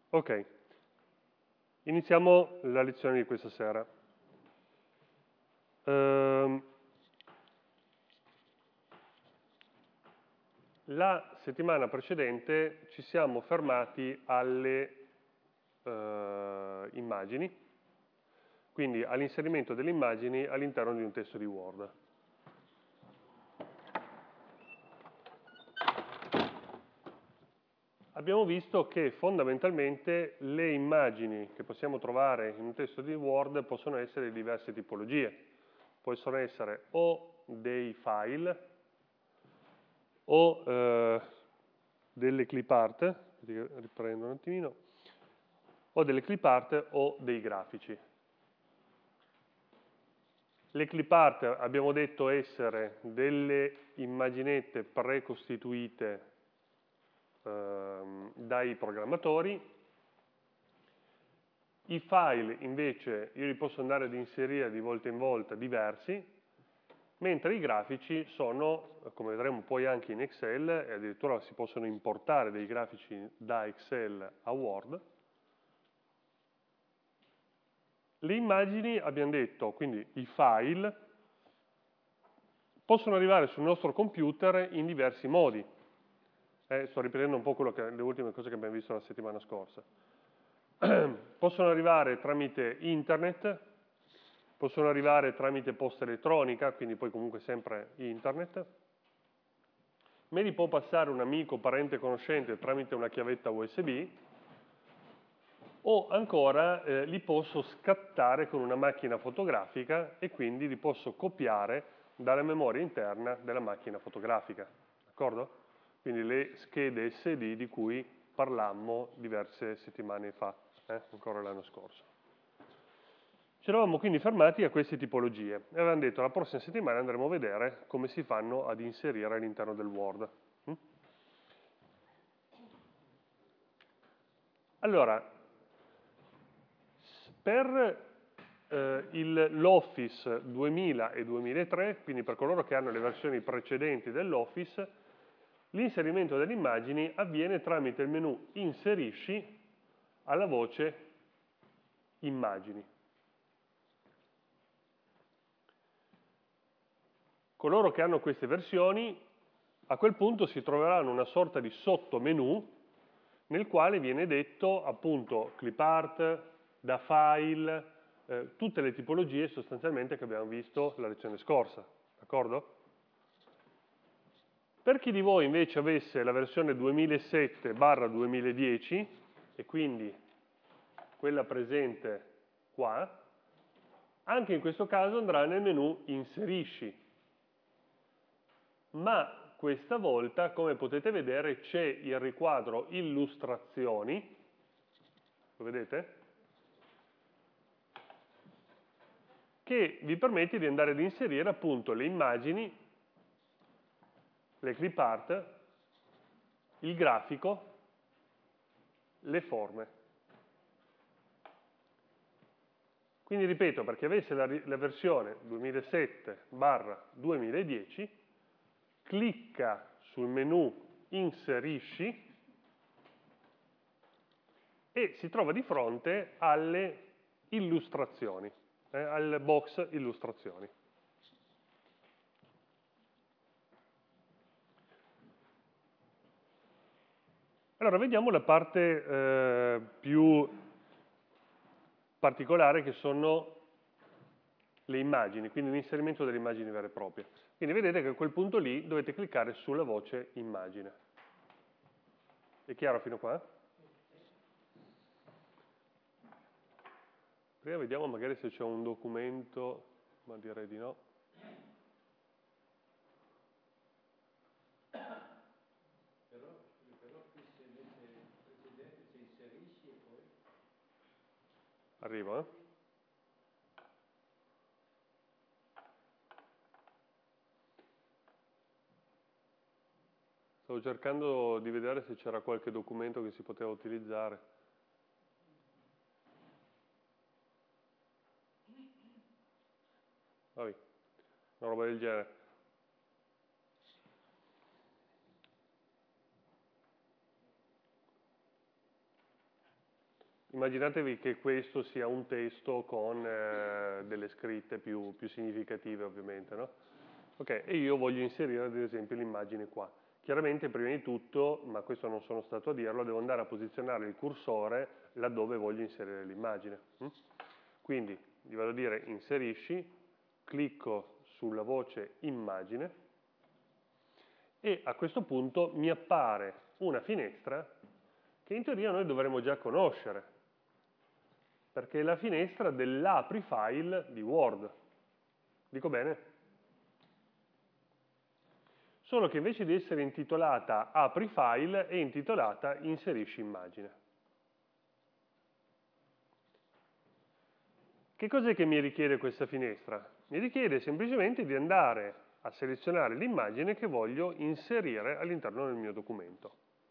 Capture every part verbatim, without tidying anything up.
Ok, iniziamo la lezione di questa sera. Ehm, la settimana precedente ci siamo fermati alle eh, immagini, quindi all'inserimento delle immagini all'interno di un testo di Word. Abbiamo visto che fondamentalmente le immagini che possiamo trovare in un testo di Word possono essere di diverse tipologie. Possono essere o dei file o eh, delle clip art, riprendo un attimino, o delle clip art o dei grafici. Le clip art abbiamo detto essere delle immaginette precostituite dai programmatori. I file invece io li posso andare ad inserire di volta in volta diversi, mentre i grafici sono, come vedremo poi anche in Excel, e addirittura si possono importare dei grafici da Excel a Word. Le immagini, abbiamo detto, quindi i file, possono arrivare sul nostro computer in diversi modi. Eh, sto ripetendo un po' quello che, le ultime cose che abbiamo visto la settimana scorsa. Possono arrivare tramite internet, possono arrivare tramite posta elettronica, quindi poi comunque sempre internet. Me li può passare un amico, parente, conoscente tramite una chiavetta U S B, o ancora eh, li posso scattare con una macchina fotografica e quindi li posso copiare dalla memoria interna della macchina fotografica. D'accordo? Quindi le schede S D di cui parlammo diverse settimane fa, eh, ancora l'anno scorso. Ci eravamo quindi fermati a queste tipologie e avevamo detto la prossima settimana andremo a vedere come si fanno ad inserire all'interno del Word. Mm? Allora, per eh, l'Office duemila e duemilatré, quindi per coloro che hanno le versioni precedenti dell'Office, l'inserimento delle immagini avviene tramite il menu Inserisci alla voce Immagini. Coloro che hanno queste versioni a quel punto si troveranno una sorta di sottomenu nel quale viene detto appunto clip art, da file, eh, tutte le tipologie sostanzialmente che abbiamo visto la lezione scorsa, d'accordo? Per chi di voi invece avesse la versione duemilasette barra duemiladieci, e quindi quella presente qua, anche in questo caso andrà nel menu Inserisci. Ma questa volta, come potete vedere, c'è il riquadro Illustrazioni, lo vedete? Che vi permette di andare ad inserire appunto le immagini, le clip art, il grafico, le forme. Quindi ripeto, perché avesse la, la versione duemilasette barra duemiladieci, clicca sul menu Inserisci e si trova di fronte alle illustrazioni, eh, al box illustrazioni. Allora, vediamo la parte eh, più particolare che sono le immagini, quindi l'inserimento delle immagini vere e proprie. Quindi vedete che a quel punto lì dovete cliccare sulla voce immagine. È chiaro fino a qua? Prima vediamo magari se c'è un documento, ma direi di no. Però, però qui se mette precedente se inserisci e poi... Arrivo, eh? Stavo cercando di vedere se c'era qualche documento che si poteva utilizzare. Vabbè, una roba del genere. immaginatevi che questo sia un testo con eh, delle scritte più, più significative ovviamente, no? Ok, e io voglio inserire ad esempio l'immagine qua. Chiaramente prima di tutto, ma questo non sono stato a dirlo, devo andare a posizionare il cursore laddove voglio inserire l'immagine. Quindi gli vado a dire inserisci, clicco sulla voce immagine e a questo punto mi appare una finestra che in teoria noi dovremmo già conoscere, perché è la finestra dell'apri file di Word. Dico bene? Solo che invece di essere intitolata apri file è intitolata inserisci immagine. Che cos'è che mi richiede questa finestra? Mi richiede semplicemente di andare a selezionare l'immagine che voglio inserire all'interno del mio documento.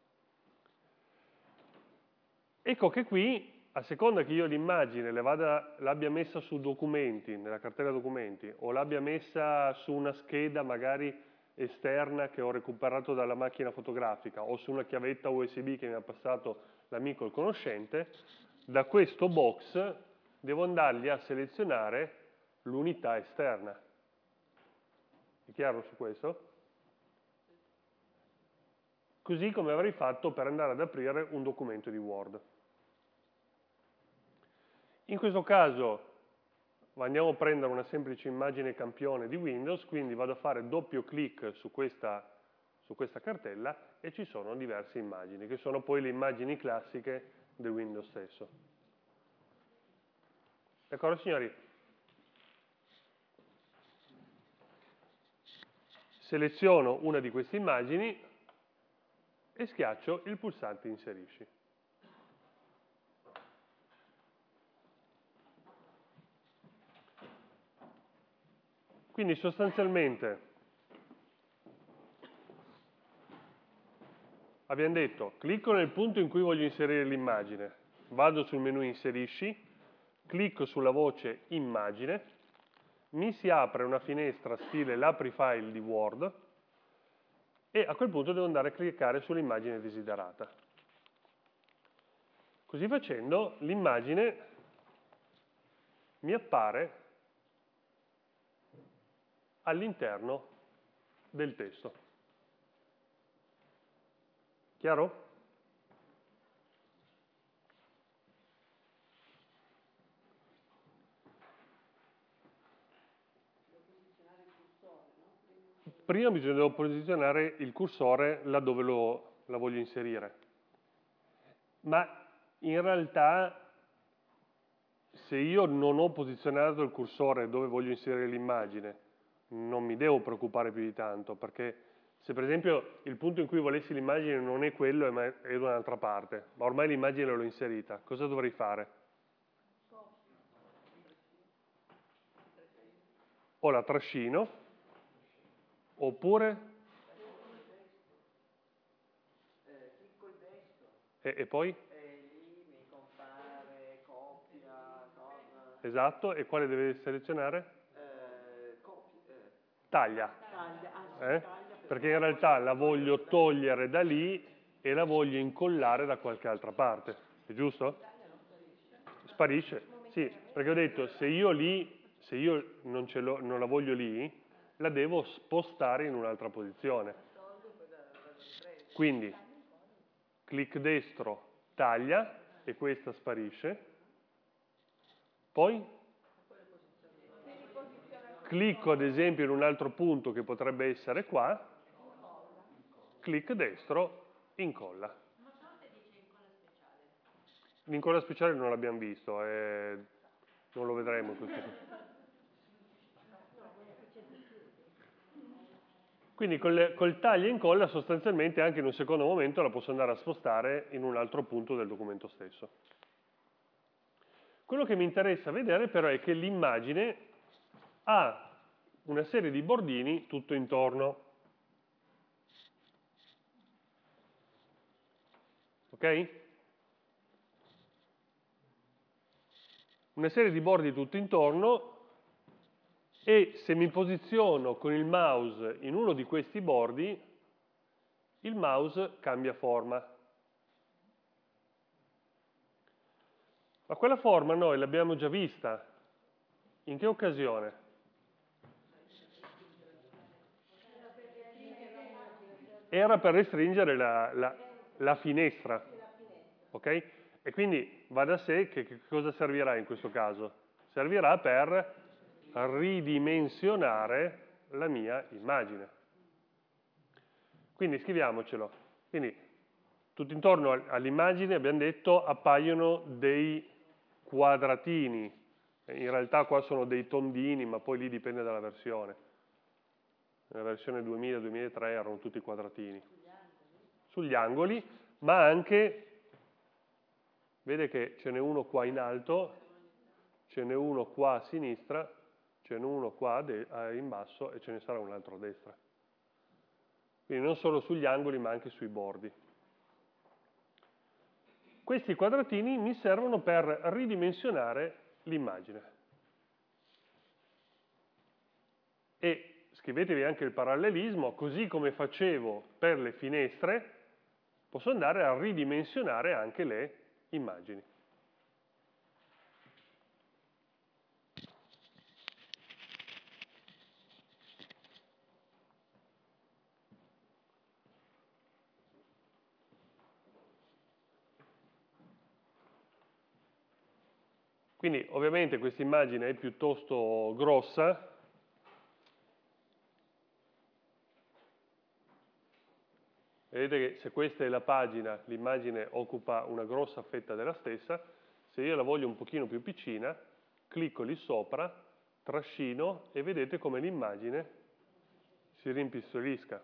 Ecco che qui, a seconda che io l'immagine l'abbia messa su documenti, nella cartella documenti, o l'abbia messa su una scheda magari esterna che ho recuperato dalla macchina fotografica, o su una chiavetta U S B che mi ha passato l'amico il conoscente, da questo box devo andargli a selezionare l'unità esterna. È chiaro su questo? Così come avrei fatto per andare ad aprire un documento di Word. In questo caso andiamo a prendere una semplice immagine campione di Windows, quindi vado a fare doppio clic su questa, su questa cartella e ci sono diverse immagini, che sono poi le immagini classiche del Windows stesso. D'accordo signori? Seleziono una di queste immagini e schiaccio il pulsante inserisci. Quindi sostanzialmente abbiamo detto, clicco nel punto in cui voglio inserire l'immagine, vado sul menu inserisci, clicco sulla voce immagine, mi si apre una finestra stile l'apri file di Word e a quel punto devo andare a cliccare sull'immagine desiderata. Così facendo l'immagine mi appare all'interno del testo. Chiaro? Prima bisogna posizionare il cursore laddove lo, la voglio inserire. Ma in realtà se io non ho posizionato il cursore dove voglio inserire l'immagine, non mi devo preoccupare più di tanto, perché se per esempio il punto in cui volessi l'immagine non è quello, ma è da un'altra parte, ma ormai l'immagine l'ho inserita, cosa dovrei fare? O la trascino, oppure... E, e poi? Esatto, e quale deve selezionare? Taglia. Eh? Perché in realtà la voglio togliere da lì e la voglio incollare da qualche altra parte. È giusto? Sparisce? Sì, perché ho detto se io lì, se io non, ce l'ho, non la voglio lì, la devo spostare in un'altra posizione. Quindi, clic destro, taglia, e questa sparisce. Poi clicco ad esempio in un altro punto che potrebbe essere qua, clic destro, incolla. L'incolla speciale non l'abbiamo visto, eh, non lo vedremo in questo punto. Quindi col, col taglia e incolla sostanzialmente anche in un secondo momento la posso andare a spostare in un altro punto del documento stesso. Quello che mi interessa vedere però è che l'immagine ha una serie di bordini tutto intorno. Ok? Una serie di bordi tutto intorno e se mi posiziono con il mouse in uno di questi bordi, il mouse cambia forma. Ma quella forma noi l'abbiamo già vista. In che occasione? Era per restringere la, la, la finestra. Ok? E quindi va da sé che, che cosa servirà in questo caso? Servirà per ridimensionare la mia immagine. Quindi scriviamocelo. Quindi tutto intorno all'immagine abbiamo detto appaiono dei quadratini. In realtà qua sono dei tondini, ma poi lì dipende dalla versione. Nella versione duemila duemilatré erano tutti quadratini. Sugli angoli, ma anche, vede che ce n'è uno qua in alto, ce n'è uno qua a sinistra, ce n'è uno qua in basso e ce ne sarà un altro a destra. Quindi non solo sugli angoli, ma anche sui bordi. Questi quadratini mi servono per ridimensionare l'immagine. E scrivetevi anche il parallelismo, così come facevo per le finestre, posso andare a ridimensionare anche le immagini. Quindi ovviamente questa immagine è piuttosto grossa. Vedete che se questa è la pagina, l'immagine occupa una grossa fetta della stessa. Se io la voglio un pochino più piccina, clicco lì sopra, trascino e vedete come l'immagine si rimpistolisca.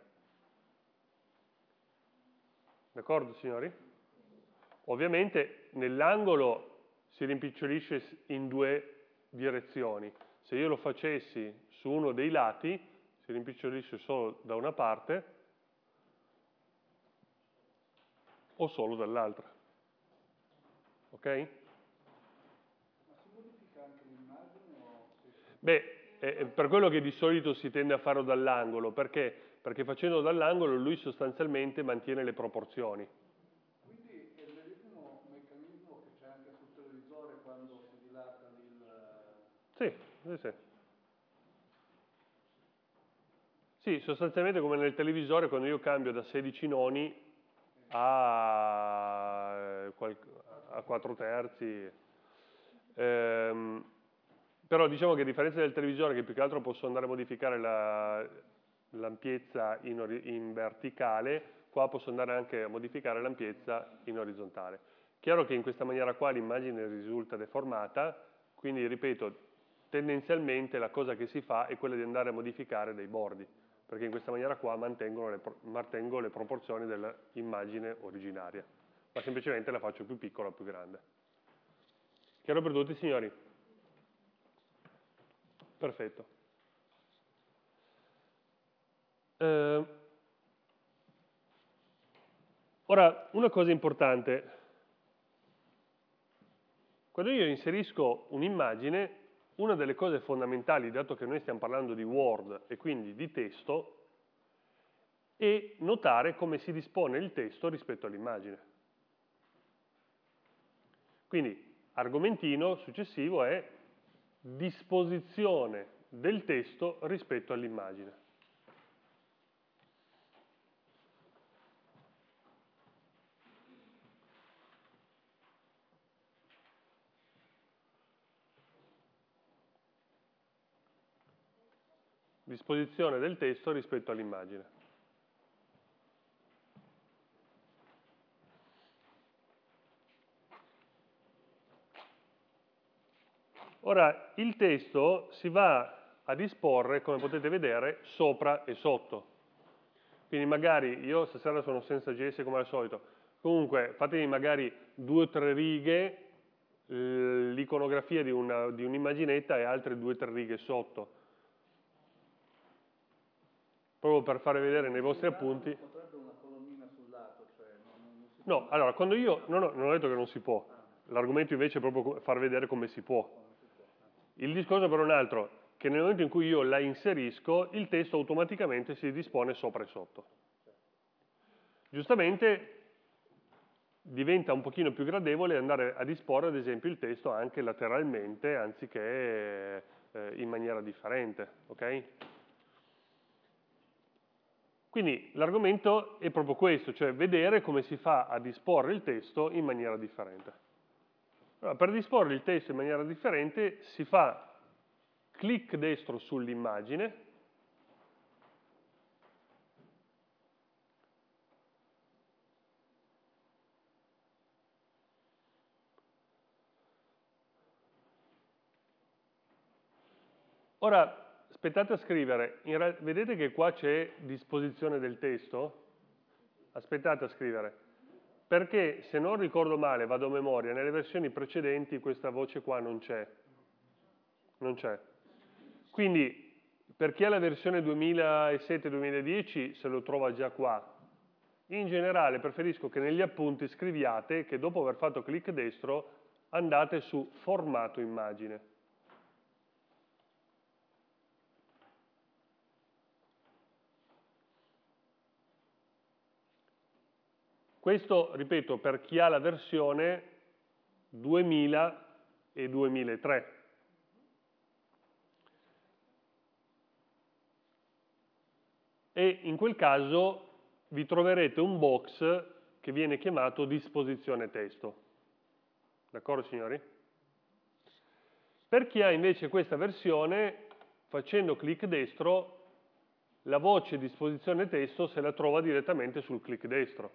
D'accordo, signori? Ovviamente nell'angolo si rimpicciolisce in due direzioni. Se io lo facessi su uno dei lati, si rimpicciolisce solo da una parte o solo dall'altra. Ok? Ma si modifica anche l'immagine o... Beh, è per quello che di solito si tende a farlo dall'angolo. Perché? Perché facendo dall'angolo lui sostanzialmente mantiene le proporzioni. Quindi è il medesimo meccanismo che c'è anche sul televisore quando si dilata il... Sì, sì, sì. Sì, sostanzialmente come nel televisore quando io cambio da sedici noni a, a quattro terzi. Ehm, però diciamo che a differenza del televisore, che più che altro posso andare a modificare la, l'ampiezza in, in verticale, qua posso andare anche a modificare l'ampiezza in orizzontale. Chiaro che in questa maniera qua l'immagine risulta deformata, quindi ripeto, tendenzialmente la cosa che si fa è quella di andare a modificare dei bordi, perché in questa maniera qua mantengo le, mantengo le proporzioni dell'immagine originaria, ma semplicemente la faccio più piccola o più grande. Chiaro per tutti, signori? Perfetto. Eh, ora, una cosa importante. Quando io inserisco un'immagine, una delle cose fondamentali, dato che noi stiamo parlando di Word e quindi di testo, è notare come si dispone il testo rispetto all'immagine. Quindi, argomentino successivo è disposizione del testo rispetto all'immagine. Disposizione del testo rispetto all'immagine. Ora, il testo si va a disporre, come potete vedere, sopra e sotto. Quindi magari, io stasera sono senza G S come al solito, comunque fatevi magari due o tre righe, l'iconografia di un'immaginetta e altre due o tre righe sotto. Proprio per fare vedere nei vostri appunti. Non potrebbe una colonnina sul lato, cioè non, non si No, allora, quando io, no, no, non ho detto che non si può, l'argomento invece è proprio far vedere come si può. Il discorso però è un altro, che nel momento in cui io la inserisco, il testo automaticamente si dispone sopra e sotto. Giustamente, diventa un pochino più gradevole andare a disporre ad esempio il testo anche lateralmente anziché eh, in maniera differente, ok? Quindi l'argomento è proprio questo, cioè vedere come si fa a disporre il testo in maniera differente. Allora, per disporre il testo in maniera differente si fa clic destro sull'immagine, ora aspettate a scrivere, in vedete che qua c'è disposizione del testo? Aspettate a scrivere, perché se non ricordo male, vado a memoria, nelle versioni precedenti questa voce qua non c'è, non c'è. Quindi per chi ha la versione duemilasette duemiladieci se lo trova già qua. In generale preferisco che negli appunti scriviate che dopo aver fatto clic destro andate su formato immagine. Questo, ripeto, per chi ha la versione duemila e duemilatré. E in quel caso vi troverete un box che viene chiamato disposizione testo. D'accordo, signori? Per chi ha invece questa versione, facendo clic destro, la voce disposizione testo se la trova direttamente sul clic destro.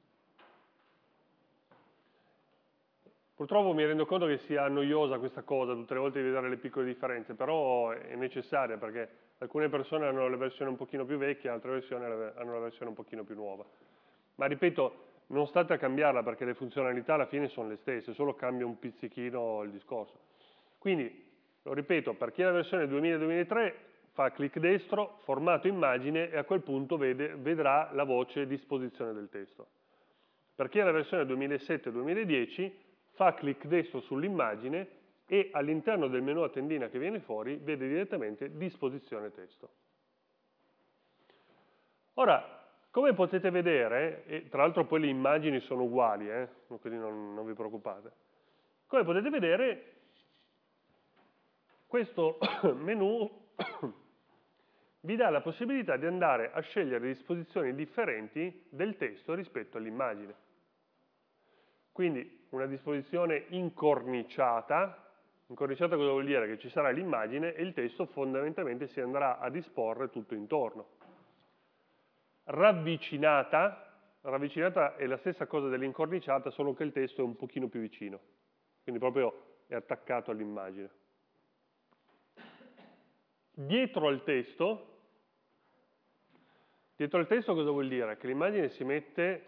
Purtroppo mi rendo conto che sia noiosa questa cosa, tutte le volte di vedere le piccole differenze, però è necessaria perché alcune persone hanno la versione un pochino più vecchia, altre persone hanno la versione un pochino più nuova. Ma ripeto, non state a cambiarla perché le funzionalità alla fine sono le stesse, solo cambia un pizzichino il discorso. Quindi, lo ripeto, per chi ha la versione duemila duemilatré fa clic destro, formato immagine e a quel punto vede, vedrà la voce disposizione del testo. Per chi ha la versione duemilasette duemiladieci fa clic destro sull'immagine e all'interno del menu a tendina che viene fuori vede direttamente disposizione testo. Ora, come potete vedere, e tra l'altro poi le immagini sono uguali, eh, quindi non, non vi preoccupate, come potete vedere questo menu vi dà la possibilità di andare a scegliere disposizioni differenti del testo rispetto all'immagine. Quindi una disposizione incorniciata, incorniciata cosa vuol dire? Che ci sarà l'immagine e il testo fondamentalmente si andrà a disporre tutto intorno. Ravvicinata, ravvicinata è la stessa cosa dell'incorniciata, solo che il testo è un pochino più vicino, quindi proprio è attaccato all'immagine. Dietro al testo, dietro al testo cosa vuol dire? Che l'immagine si mette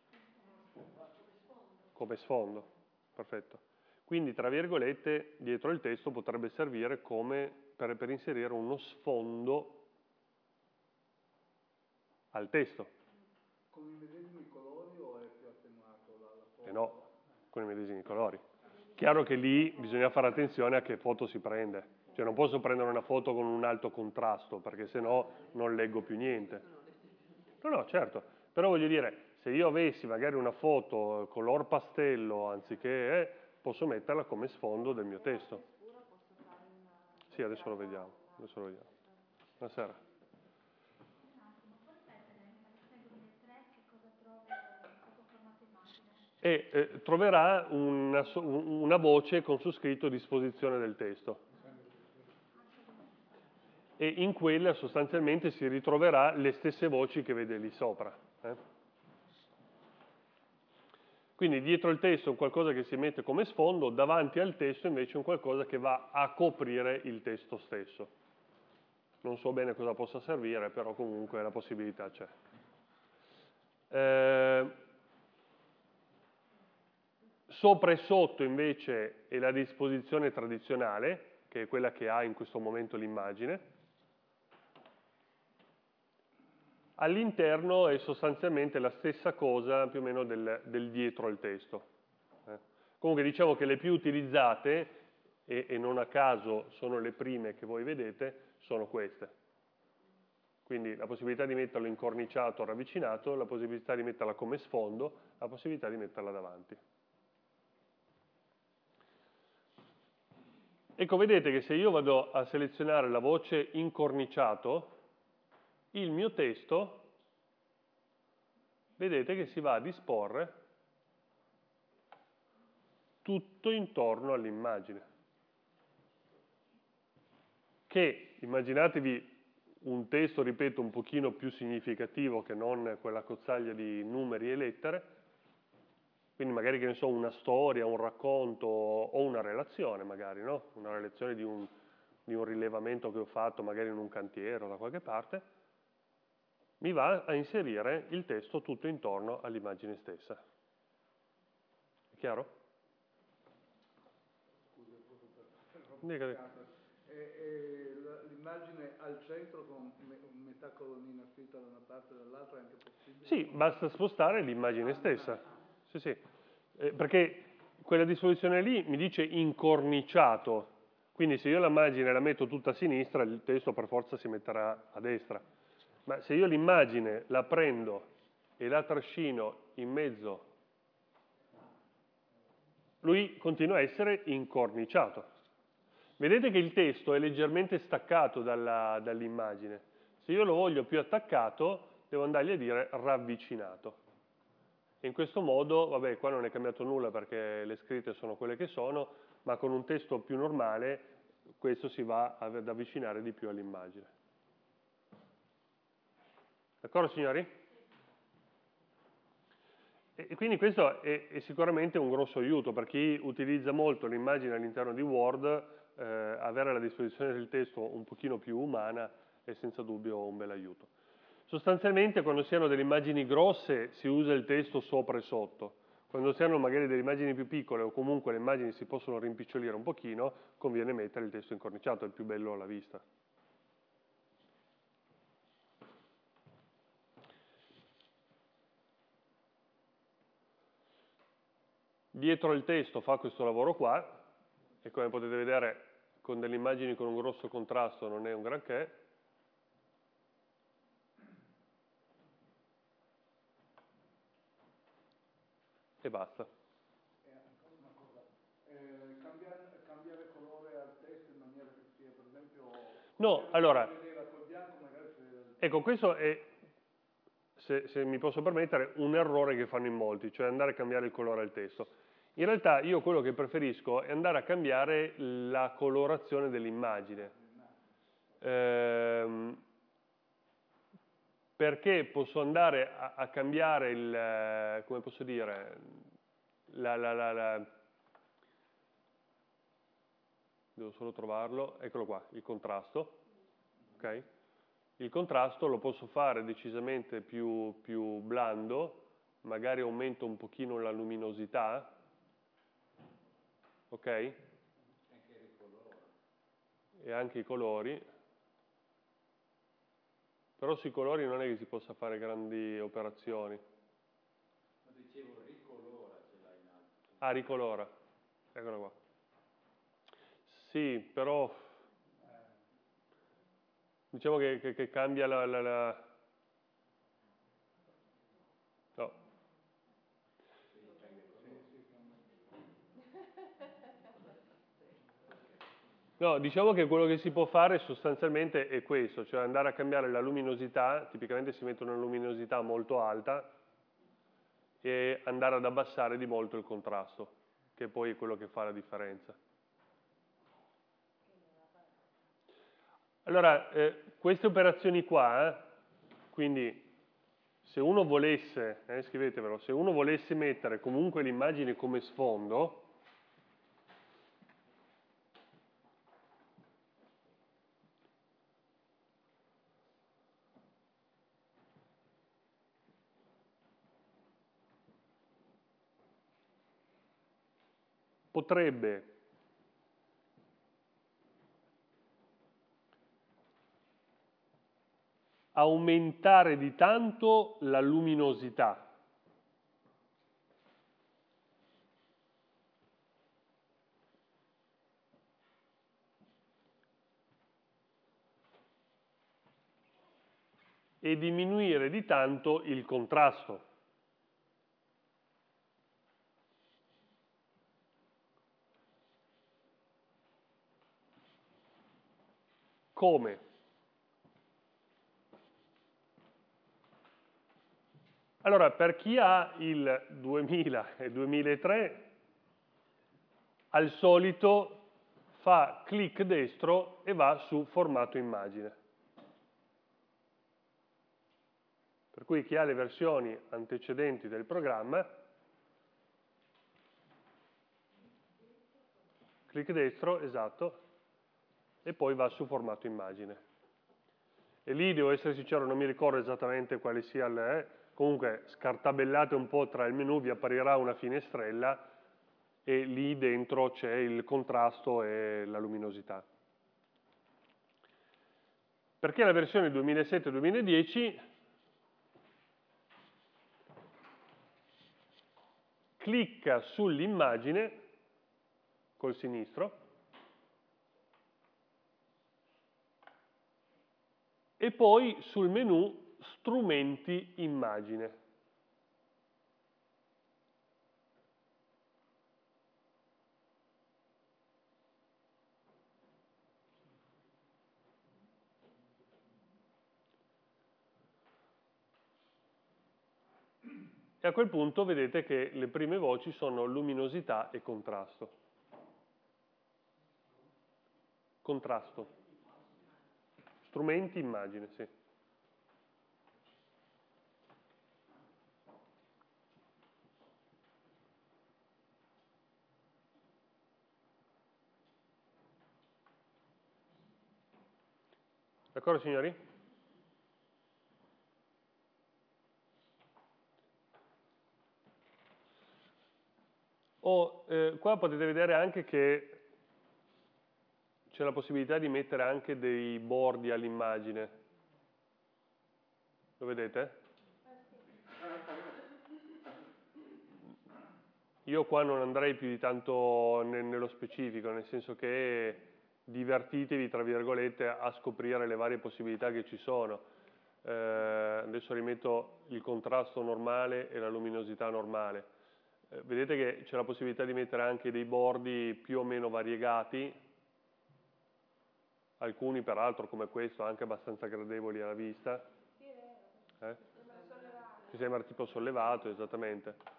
come sfondo, perfetto. Quindi, tra virgolette, dietro il testo potrebbe servire come per, per inserire uno sfondo al testo. Con i medesimi colori o è più attenuato la, la foto? Eh no, con i medesimi colori. Chiaro che lì bisogna fare attenzione a che foto si prende. Cioè non posso prendere una foto con un alto contrasto, perché sennò non leggo più niente. No, no, certo. Però voglio dire, se io avessi magari una foto color pastello anziché, eh, posso metterla come sfondo del mio testo. Sì, adesso lo vediamo. Adesso lo vediamo. Buonasera. E eh, troverà una, una voce con su scritto disposizione del testo. E in quella sostanzialmente si ritroverà le stesse voci che vede lì sopra. Eh? Quindi dietro il testo un qualcosa che si mette come sfondo, davanti al testo invece un qualcosa che va a coprire il testo stesso. Non so bene cosa possa servire, però comunque la possibilità c'è. Eh, sopra e sotto invece è la disposizione tradizionale, che è quella che ha in questo momento l'immagine. All'interno è sostanzialmente la stessa cosa più o meno del, del dietro al testo. Eh. Comunque diciamo che le più utilizzate, e, e non a caso sono le prime che voi vedete, sono queste. Quindi la possibilità di metterlo incorniciato o ravvicinato, la possibilità di metterla come sfondo, la possibilità di metterla davanti. Ecco, vedete che se io vado a selezionare la voce incorniciato, il mio testo, vedete che si va a disporre tutto intorno all'immagine. Che, immaginatevi un testo, ripeto, un pochino più significativo che non quella cozzaglia di numeri e lettere, quindi magari, che ne so, una storia, un racconto o una relazione magari, no? Una relazione di un, di un rilevamento che ho fatto magari in un cantiere o da qualche parte, mi va a inserire il testo tutto intorno all'immagine stessa. È chiaro? Scusa, proprio per l'immagine al centro con me- metà colonnina scritta da una parte e dall'altra è anche possibile? Sì, basta spostare l'immagine stessa. Sì, sì. Eh, perché quella disposizione lì mi dice incorniciato, quindi se io l'immagine la metto tutta a sinistra, il testo per forza si metterà a destra. Ma se io l'immagine la prendo e la trascino in mezzo, lui continua a essere incorniciato. Vedete che il testo è leggermente staccato dalla, dall'immagine. Se io lo voglio più attaccato, devo andargli a dire ravvicinato. E in questo modo, vabbè, qua non è cambiato nulla perché le scritte sono quelle che sono, ma con un testo più normale questo si va ad avvicinare di più all'immagine. D'accordo, signori? E quindi questo è, è sicuramente un grosso aiuto per chi utilizza molto l'immagine all'interno di Word, eh, avere a disposizione del testo un pochino più umana è senza dubbio un bel aiuto. Sostanzialmente quando si hanno delle immagini grosse si usa il testo sopra e sotto, quando si hanno magari delle immagini più piccole o comunque le immagini si possono rimpicciolire un pochino, conviene mettere il testo incorniciato, è più bello alla vista. Dietro il testo fa questo lavoro qua, e come potete vedere con delle immagini con un grosso contrasto non è un granché. E basta. E ancora una cosa, eh, cambiare, cambiare colore al testo in maniera che sia, per esempio, No, allora, vedeva col bianco, magari se... ecco, questo è, se, se mi posso permettere, un errore che fanno in molti, cioè andare a cambiare il colore al testo. In realtà io quello che preferisco è andare a cambiare la colorazione dell'immagine. Ehm, perché posso andare a, a cambiare il, come posso dire, la, la, la, la, devo solo trovarlo, eccolo qua, il contrasto, ok? Il contrasto lo posso fare decisamente più, più blando, magari aumento un pochino la luminosità, ok? E anche i colori. Però sui colori non è che si possa fare grandi operazioni. Ma dicevo, ricolora ce l'hai in alto. Ah, ricolora. Eccola qua. Sì, però diciamo che, che, che cambia la, la, la... No. No, diciamo che quello che si può fare sostanzialmente è questo, cioè andare a cambiare la luminosità, tipicamente si mette una luminosità molto alta, e andare ad abbassare di molto il contrasto, che poi è quello che fa la differenza. Allora, eh, queste operazioni qua, eh, quindi se uno volesse, eh, scrivetevelo, se uno volesse mettere comunque l'immagine come sfondo, potrebbe aumentare di tanto la luminosità. e diminuire di tanto il contrasto. Come? Allora, per chi ha il duemila e duemilatré, al solito fa clic destro e va su formato immagine. Per cui chi ha le versioni antecedenti del programma, clic destro, esatto, e poi va su formato immagine. E lì, devo essere sincero, non mi ricordo esattamente quale sia il... Eh, comunque, scartabellate un po' tra il menu, vi apparirà una finestrella e lì dentro c'è il contrasto e la luminosità. Perché la versione duemilasette duemiladieci clicca sull'immagine col sinistro e poi sul menu strumenti immagine. E a quel punto vedete che le prime voci sono luminosità e contrasto. Contrasto. Strumenti, immagine, sì. D'accordo, signori? Oh, eh, qua potete vedere anche che c'è la possibilità di mettere anche dei bordi all'immagine. Lo vedete? Io qua non andrei più di tanto ne- nello specifico, nel senso che divertitevi, tra virgolette, a scoprire le varie possibilità che ci sono. Eh, adesso rimetto il contrasto normale e la luminosità normale. Eh, vedete che c'è la possibilità di mettere anche dei bordi più o meno variegati, alcuni peraltro come questo anche abbastanza gradevoli alla vista. Eh? Ti sembra tipo sollevato, esattamente.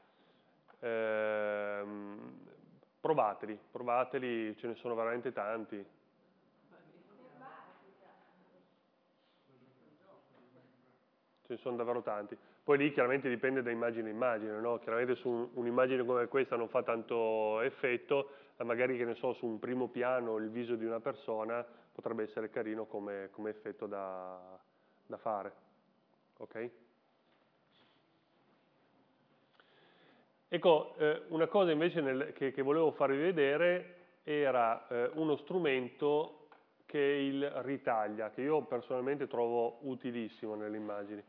Ehm, provateli, provateli, ce ne sono veramente tanti. Ce ne sono davvero tanti. Poi lì chiaramente dipende da immagine a immagine, no? Chiaramente su un'immagine come questa non fa tanto effetto, ma magari, che ne so, su un primo piano il viso di una persona potrebbe essere carino come, come effetto da, da fare. Ok? Ecco, eh, una cosa invece nel, che, che volevo farvi vedere era eh, uno strumento che è il ritaglia, che io personalmente trovo utilissimo nelle immagini.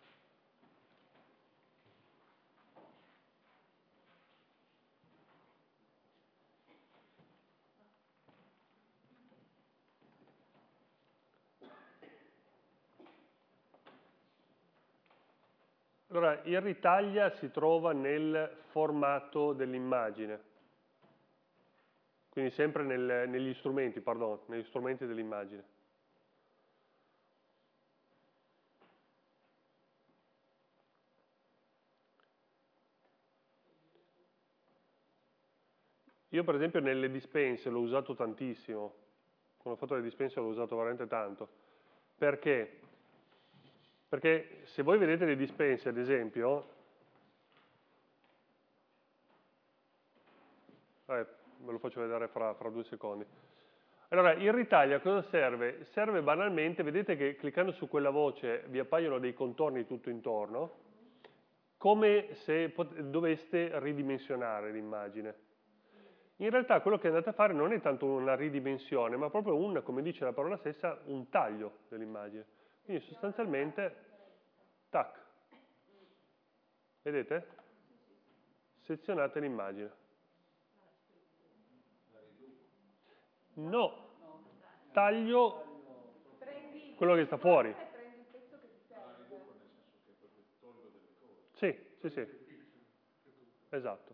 Allora, il ritaglia si trova nel formato dell'immagine, quindi sempre nel, negli strumenti, pardon, negli strumenti dell'immagine. Io per esempio nelle dispense l'ho usato tantissimo, quando ho fatto le dispense l'ho usato veramente tanto. Perché? Perché se voi vedete le dispense, ad esempio, eh, ve lo faccio vedere fra, fra due secondi. Allora, il ritaglia a cosa serve? Serve banalmente, vedete che cliccando su quella voce vi appaiono dei contorni tutto intorno, come se doveste ridimensionare l'immagine. In realtà quello che andate a fare non è tanto una ridimensione, ma proprio un, come dice la parola stessa, un taglio dell'immagine. Quindi sostanzialmente, tac, vedete? Sezionate l'immagine. No, taglio quello che sta fuori. Sì, sì, sì. Esatto.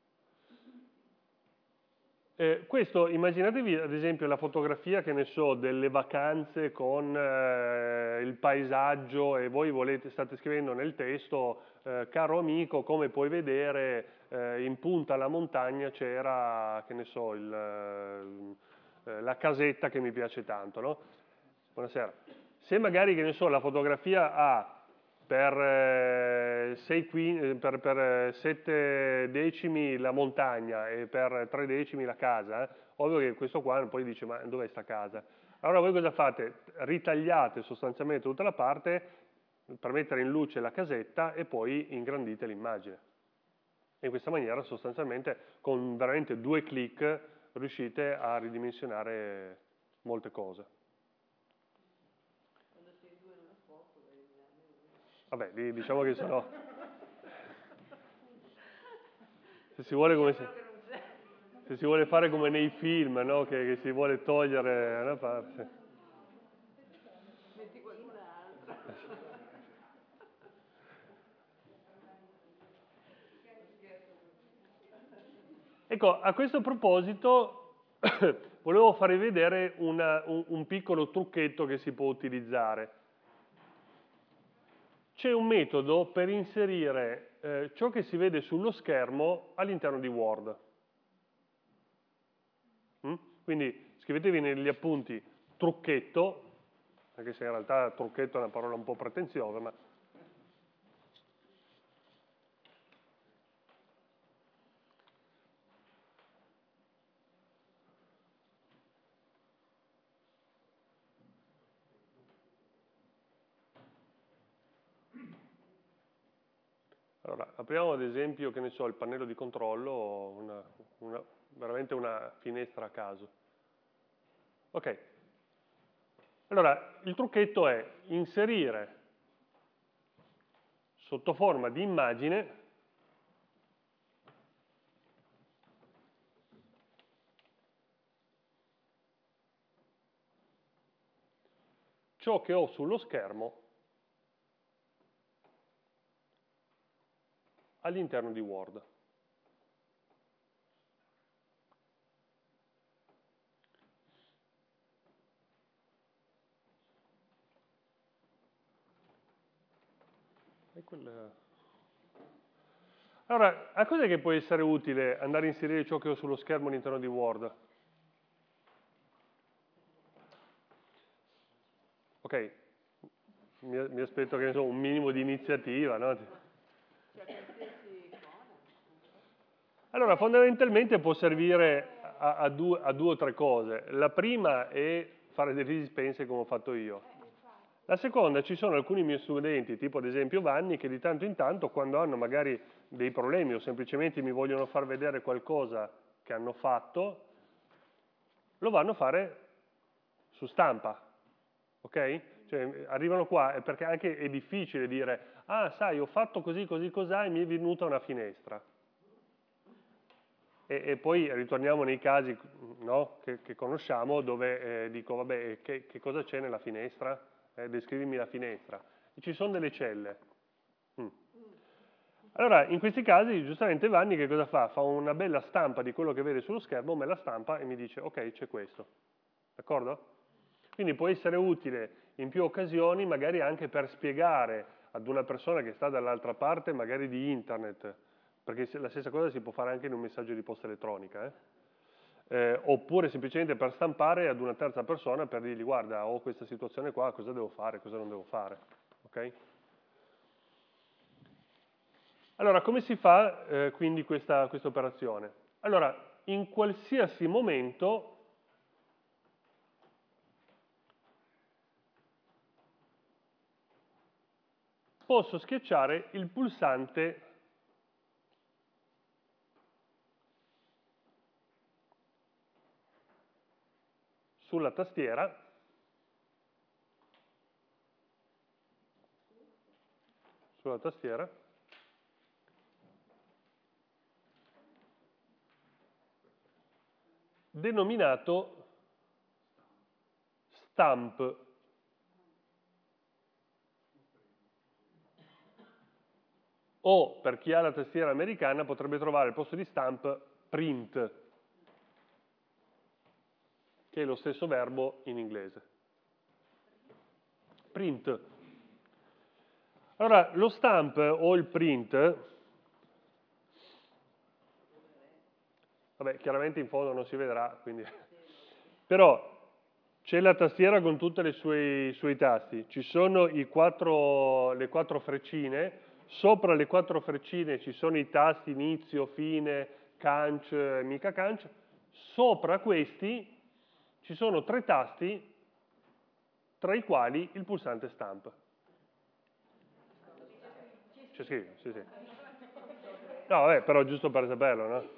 Eh, questo, immaginatevi ad esempio la fotografia, che ne so, delle vacanze con eh, il paesaggio e voi volete, state scrivendo nel testo, eh, caro amico, come puoi vedere, eh, in punta alla montagna c'era, che ne so, il, eh, la casetta che mi piace tanto, no? Buonasera. Se magari, che ne so, la fotografia ha per, eh, sei quin- per, per sette decimi la montagna e per tre decimi la casa, eh, ovvio che questo qua poi dice ma dov'è sta casa? Allora voi cosa fate? Ritagliate sostanzialmente tutta la parte per mettere in luce la casetta e poi ingrandite l'immagine. E in questa maniera sostanzialmente con veramente due clic riuscite a ridimensionare molte cose. Vabbè, lì diciamo che sono... Se si vuole, come se... se si vuole fare come nei film, no? Che, che si vuole togliere una parte. Metti qualcun altro. Ecco, a questo proposito volevo farvi vedere una, un, un piccolo trucchetto che si può utilizzare. C'è un metodo per inserire eh, ciò che si vede sullo schermo all'interno di Word. Mm? Quindi scrivetevi negli appunti trucchetto, anche se in realtà trucchetto è una parola un po' pretenziosa, ma... Allora, apriamo ad esempio, che ne so, il pannello di controllo, una, una, veramente una finestra a caso. Ok. Allora, il trucchetto è inserire sotto forma di immagine ciò che ho sullo schermo all'interno di Word. E quel... Allora, a cos'è che può essere utile andare a inserire ciò che ho sullo schermo all'interno di Word? Ok, mi, mi aspetto che ne so, un minimo di iniziativa, no? Cioè qualsiasi icona. Allora, fondamentalmente può servire a, a, due, a due o tre cose. La prima è fare delle dispense come ho fatto io. La seconda, ci sono alcuni miei studenti, tipo ad esempio Vanni, che di tanto in tanto, quando hanno magari dei problemi o semplicemente mi vogliono far vedere qualcosa che hanno fatto, lo vanno a fare su stampa, ok? Cioè arrivano qua perché anche è difficile dire, ah sai, ho fatto così, così, cos'ha e mi è venuta una finestra. E, e poi ritorniamo nei casi, no, che, che conosciamo dove eh, dico, vabbè, che, che cosa c'è nella finestra? Eh, descrivimi la finestra. E ci sono delle celle. Mm. Allora, in questi casi, giustamente Vanni che cosa fa? Fa una bella stampa di quello che vede sullo schermo, me la stampa e mi dice, ok, c'è questo. D'accordo? Quindi può essere utile in più occasioni, magari anche per spiegare ad una persona che sta dall'altra parte, magari di internet, perché la stessa cosa si può fare anche in un messaggio di posta elettronica, eh? Eh, oppure semplicemente per stampare ad una terza persona per dirgli guarda, ho questa situazione qua, cosa devo fare, cosa non devo fare. Okay? Allora, come si fa eh, quindi questa, questa operazione? Allora, in qualsiasi momento posso schiacciare il pulsante sulla tastiera sulla tastiera denominato stamp. o per chi ha la tastiera americana potrebbe trovare al posto di stamp print, che è lo stesso verbo in inglese. Print. Allora, lo stamp o il print, vabbè, chiaramente in fondo non si vedrà, quindi, però c'è la tastiera con tutti i suoi, suoi tasti, ci sono i quattro, le quattro freccine, sopra le quattro freccine ci sono i tasti inizio, fine, canc, mica canc, sopra questi ci sono tre tasti, tra i quali il pulsante stamp. C'è scritto, sì, sì. No, vabbè, però giusto per saperlo, no?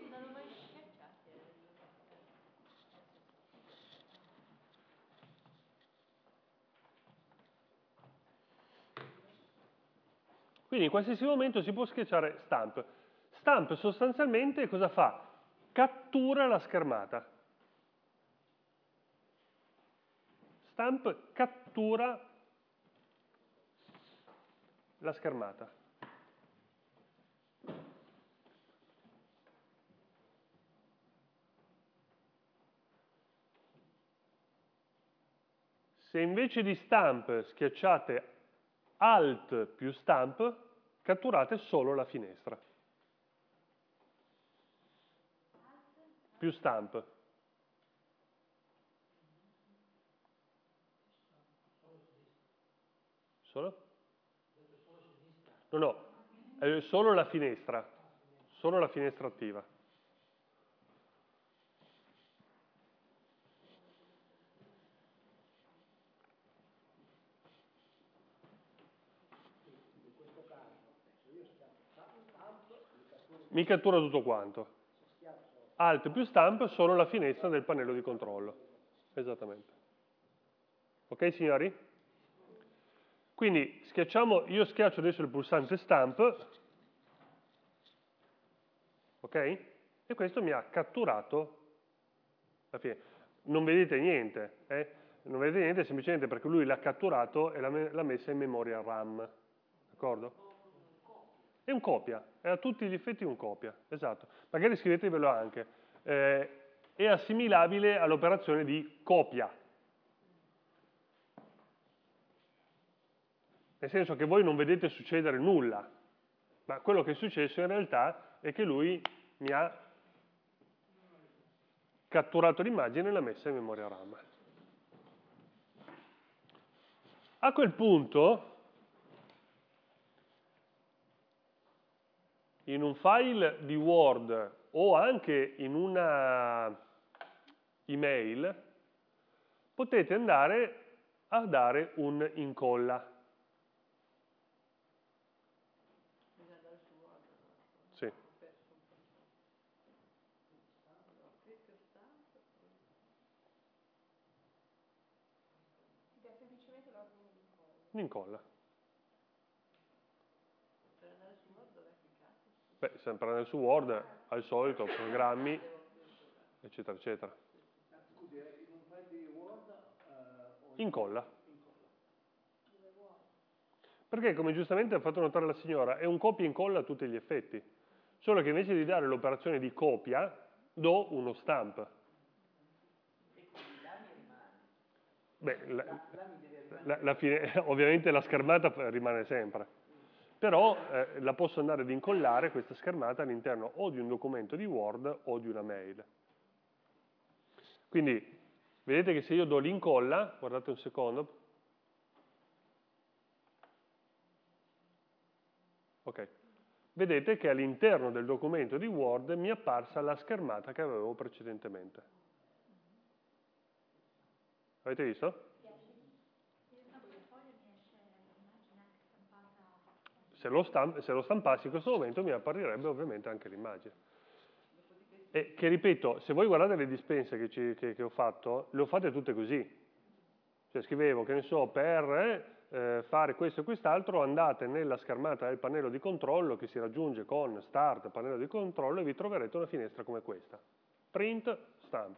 Quindi in qualsiasi momento si può schiacciare stamp. Stamp sostanzialmente cosa fa? Cattura la schermata. Stamp cattura la schermata. Se invece di stamp schiacciate Alt più stamp, catturate solo la finestra. Più stamp. Solo? No, no, è solo la finestra. Solo la finestra attiva. Mi cattura tutto quanto. Alt più stamp solo la finestra del pannello di controllo. Esattamente. Ok signori? Quindi schiacciamo, io schiaccio adesso il pulsante stamp, ok? E questo mi ha catturato la finestra. Non vedete niente, eh? Non vedete niente semplicemente perché lui l'ha catturato e l'ha messa in memoria RAM. D'accordo? È un copia, è a tutti gli effetti un copia, esatto. Magari scrivetevelo anche. Eh, è assimilabile all'operazione di copia. Nel senso che voi non vedete succedere nulla, ma quello che è successo in realtà è che lui mi ha catturato l'immagine e l'ha messa in memoria RAM. A quel punto, in un file di Word o anche in una email, potete andare a dare un incolla. Sì. Un incolla. Beh, sempre andare su Word, al solito, programmi, eccetera, eccetera. Scusi, in un file di Word eh, Incolla. Perché, come giustamente ha fatto notare la signora, è un copia e incolla a tutti gli effetti. Solo che invece di dare l'operazione di copia, do uno stamp. Beh, la, la, la fine, ovviamente la schermata rimane sempre. Però eh, la posso andare ad incollare questa schermata all'interno o di un documento di Word o di una mail. Quindi, vedete che se io do l'incolla, guardate un secondo. Ok. Vedete che all'interno del documento di Word mi è apparsa la schermata che avevo precedentemente. Avete visto? Se lo, stamp se lo stampassi in questo momento mi apparirebbe ovviamente anche l'immagine. E che ripeto, se voi guardate le dispense che, ci, che, che ho fatto, le ho fatte tutte così. Cioè scrivevo, che ne so, per eh, fare questo e quest'altro andate nella schermata del pannello di controllo che si raggiunge con Start, pannello di controllo, e vi troverete una finestra come questa. Print, Stamp.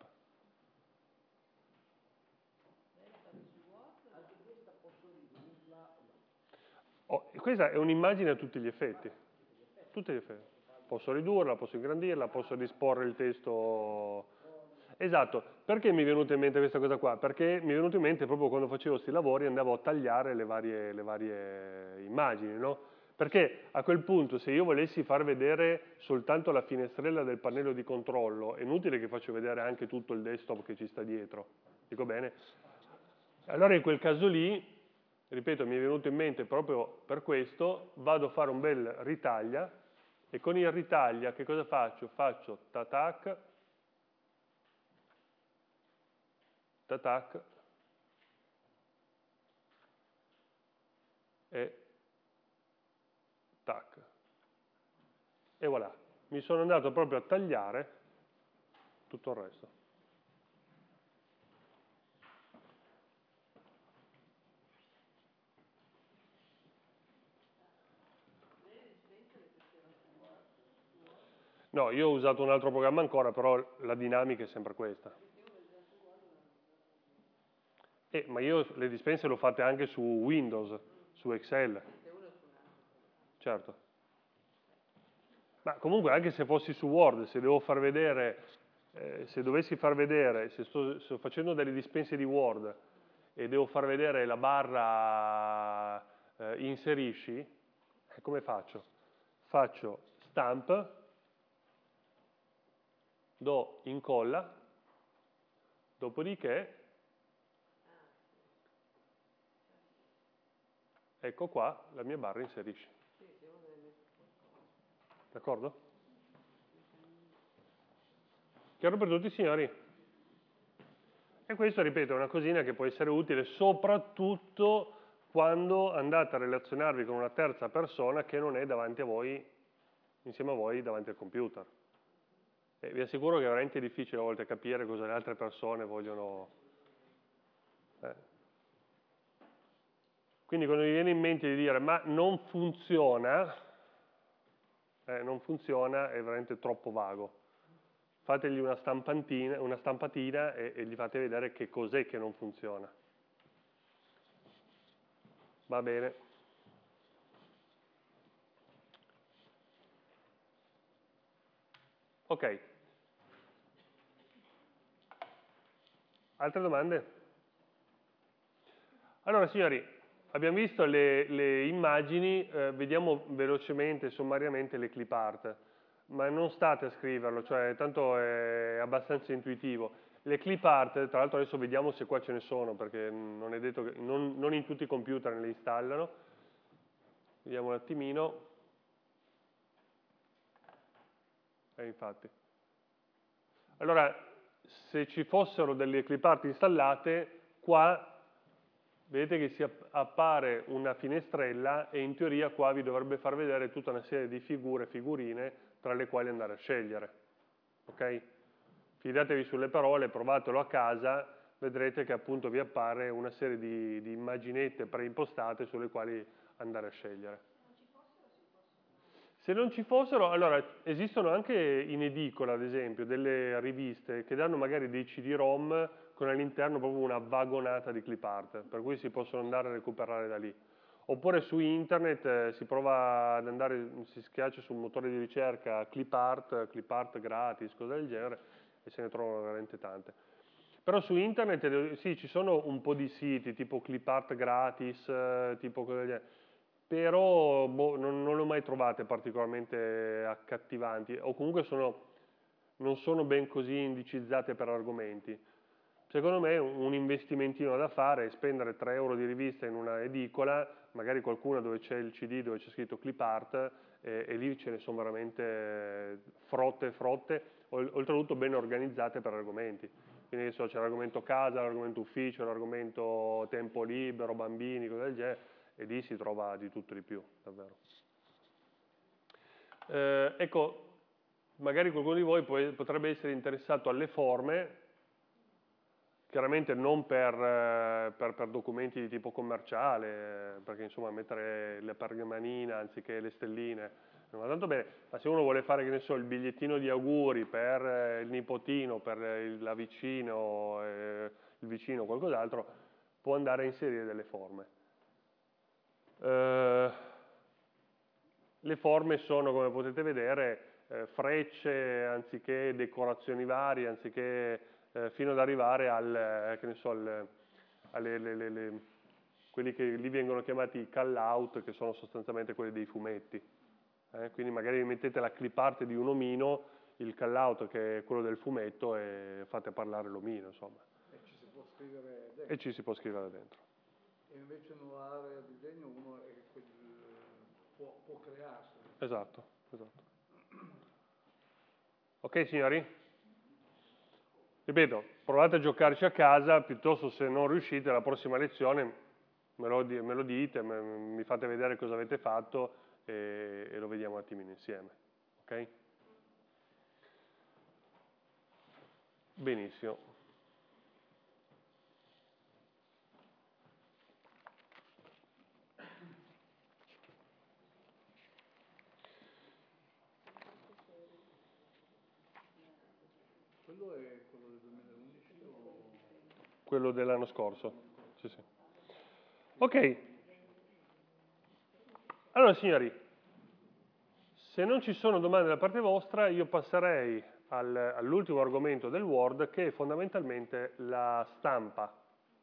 Oh, questa è un'immagine a tutti gli effetti. tutte le fe- posso ridurla, posso ingrandirla, posso disporre il testo. Esatto, perché mi è venuta in mente questa cosa qua? Perché mi è venuto in mente proprio quando facevo questi lavori andavo a tagliare le varie, le varie immagini, no? Perché a quel punto se io volessi far vedere soltanto la finestrella del pannello di controllo, è inutile che faccio vedere anche tutto il desktop che ci sta dietro, dico bene? Allora in quel caso lì, ripeto, mi è venuto in mente proprio per questo, vado a fare un bel ritaglia e con il ritaglia che cosa faccio? Faccio tatac, tatac e tac. E voilà, mi sono andato proprio a tagliare tutto il resto. No, io ho usato un altro programma ancora, però la dinamica è sempre questa. Eh, ma io le dispense le ho fatte anche su Windows, su Excel. Certo. Ma comunque anche se fossi su Word, se devo far vedere, eh, se dovessi far vedere, se sto, sto facendo delle dispense di Word e devo far vedere la barra eh, inserisci, eh, come faccio? Faccio stamp, do incolla, dopodiché ecco qua la mia barra inserisci. D'accordo? Chiaro per tutti, signori? E questo, ripeto, è una cosina che può essere utile soprattutto quando andate a relazionarvi con una terza persona che non è davanti a voi, insieme a voi, davanti al computer. E vi assicuro che è veramente difficile a volte capire cosa le altre persone vogliono. Eh. Quindi quando vi viene in mente di dire ma non funziona, eh, non funziona è veramente troppo vago. Fategli una stampatina, una stampatina e, e gli fate vedere che cos'è che non funziona. Va bene. Ok. Altre domande? Allora, signori, abbiamo visto le, le immagini, eh, vediamo velocemente, sommariamente le clip art, ma non state a scriverlo, cioè tanto è abbastanza intuitivo. Le clip art, tra l'altro adesso vediamo se qua ce ne sono, perché non è detto che non, non in tutti i computer le installano. Vediamo un attimino. Eh, infatti. Allora, se ci fossero delle clip art installate, qua vedete che si appare una finestrella e in teoria qua vi dovrebbe far vedere tutta una serie di figure, figurine, tra le quali andare a scegliere. Ok? Fidatevi sulle parole, provatelo a casa, vedrete che appunto vi appare una serie di, di immaginette preimpostate sulle quali andare a scegliere. Se non ci fossero, allora esistono anche in edicola, ad esempio, delle riviste che danno magari dei C D ROM con all'interno proprio una vagonata di clip art, per cui si possono andare a recuperare da lì. Oppure su internet eh, si prova ad andare, si schiaccia sul motore di ricerca clip art, clip art gratis, cose del genere, e se ne trovano veramente tante. Però su internet eh, sì, ci sono un po' di siti, tipo clip art gratis, eh, tipo cose del genere, però boh, non, non le ho mai trovate particolarmente accattivanti, o comunque sono, non sono ben così indicizzate per argomenti. Secondo me un investimentino da fare è spendere tre euro di rivista in una edicola, magari qualcuna dove c'è il C D, dove c'è scritto clip art, e, e lì ce ne sono veramente frotte e frotte, oltretutto ben organizzate per argomenti. Quindi adesso c'è l'argomento casa, l'argomento ufficio, l'argomento tempo libero, bambini, cose del genere, e lì si trova di tutto di più, davvero. Eh, ecco, magari qualcuno di voi potrebbe essere interessato alle forme, chiaramente non per, per, per documenti di tipo commerciale, perché insomma mettere la pergamanina anziché le stelline non va tanto bene, ma se uno vuole fare, che ne so, il bigliettino di auguri per il nipotino, per il, la vicino, eh, il vicino o qualcos'altro, può andare a inserire delle forme. Eh, le forme sono, come potete vedere, eh, frecce, anziché decorazioni varie, anziché eh, fino ad arrivare al, eh, che ne so, al, alle, le, le, le, quelli che lì vengono chiamati call-out, che sono sostanzialmente quelli dei fumetti. Eh, quindi magari mettete la clip art di un omino, il call-out che è quello del fumetto, e fate parlare l'omino, insomma. E ci si può scrivere dentro. E ci si può scrivere dentro. E invece nell'area di disegno uno è quel, può, può crearsi. Esatto, esatto. Ok signori? Ripeto, provate a giocarci a casa, piuttosto se non riuscite la prossima lezione me lo, me lo dite, me, mi fate vedere cosa avete fatto e, e lo vediamo un attimino insieme. Ok? Benissimo. Quello è quello del duemilaundici o... Quello dell'anno scorso. Sì, sì. Ok. Allora signori, se non ci sono domande da parte vostra, io passerei al, all'ultimo argomento del Word, che è fondamentalmente la stampa.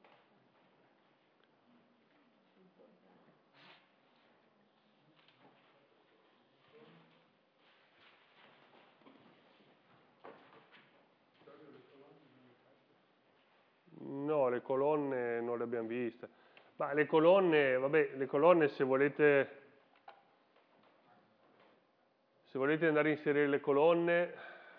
No, le colonne non le abbiamo viste. Ma le colonne, vabbè, le colonne se volete, se volete andare a inserire le colonne,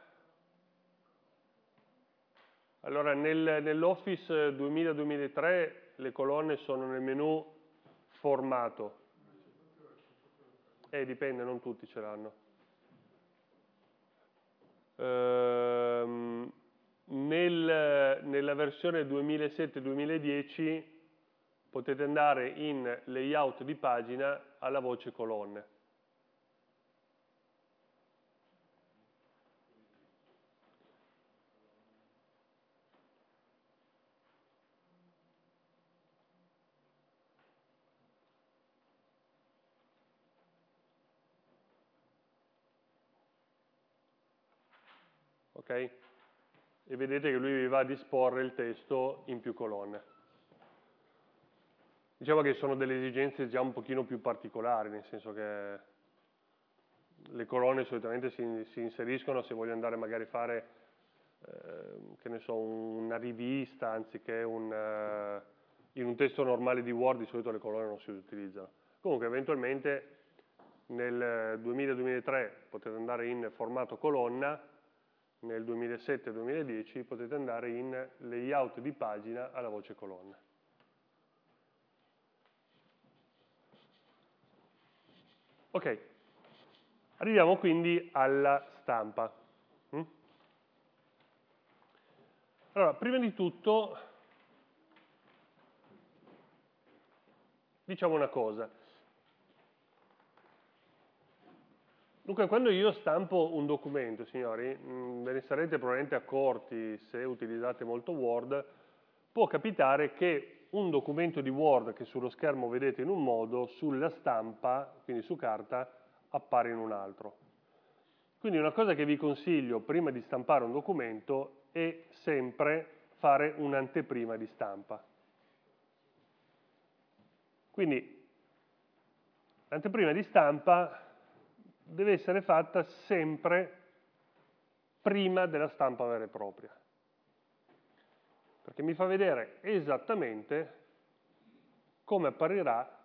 allora nel, nell'Office duemila duemilatré le colonne sono nel menu formato. Eh, dipende, non tutti ce l'hanno. Ehm, nel, nella versione duemilasette duemiladieci potete andare in layout di pagina alla voce colonne. Ok? E vedete che lui vi va a disporre il testo in più colonne. Diciamo che sono delle esigenze già un pochino più particolari, nel senso che le colonne solitamente si, si inseriscono se voglio andare magari a fare, eh, che ne so, una rivista, anziché un, eh, in un testo normale di Word di solito le colonne non si utilizzano. Comunque eventualmente nel duemila duemilatré potete andare in formato colonna, nel duemilasette duemiladieci potete andare in layout di pagina alla voce colonna. Ok, arriviamo quindi alla stampa. Mm? Allora, prima di tutto, diciamo una cosa. Dunque, quando io stampo un documento, signori, mh, ve ne sarete probabilmente accorti se utilizzate molto Word, può capitare che un documento di Word che sullo schermo vedete in un modo, sulla stampa, quindi su carta, appare in un altro. Quindi una cosa che vi consiglio prima di stampare un documento è sempre fare un'anteprima di stampa. Quindi l'anteprima di stampa deve essere fatta sempre prima della stampa vera e propria, perché mi fa vedere esattamente come apparirà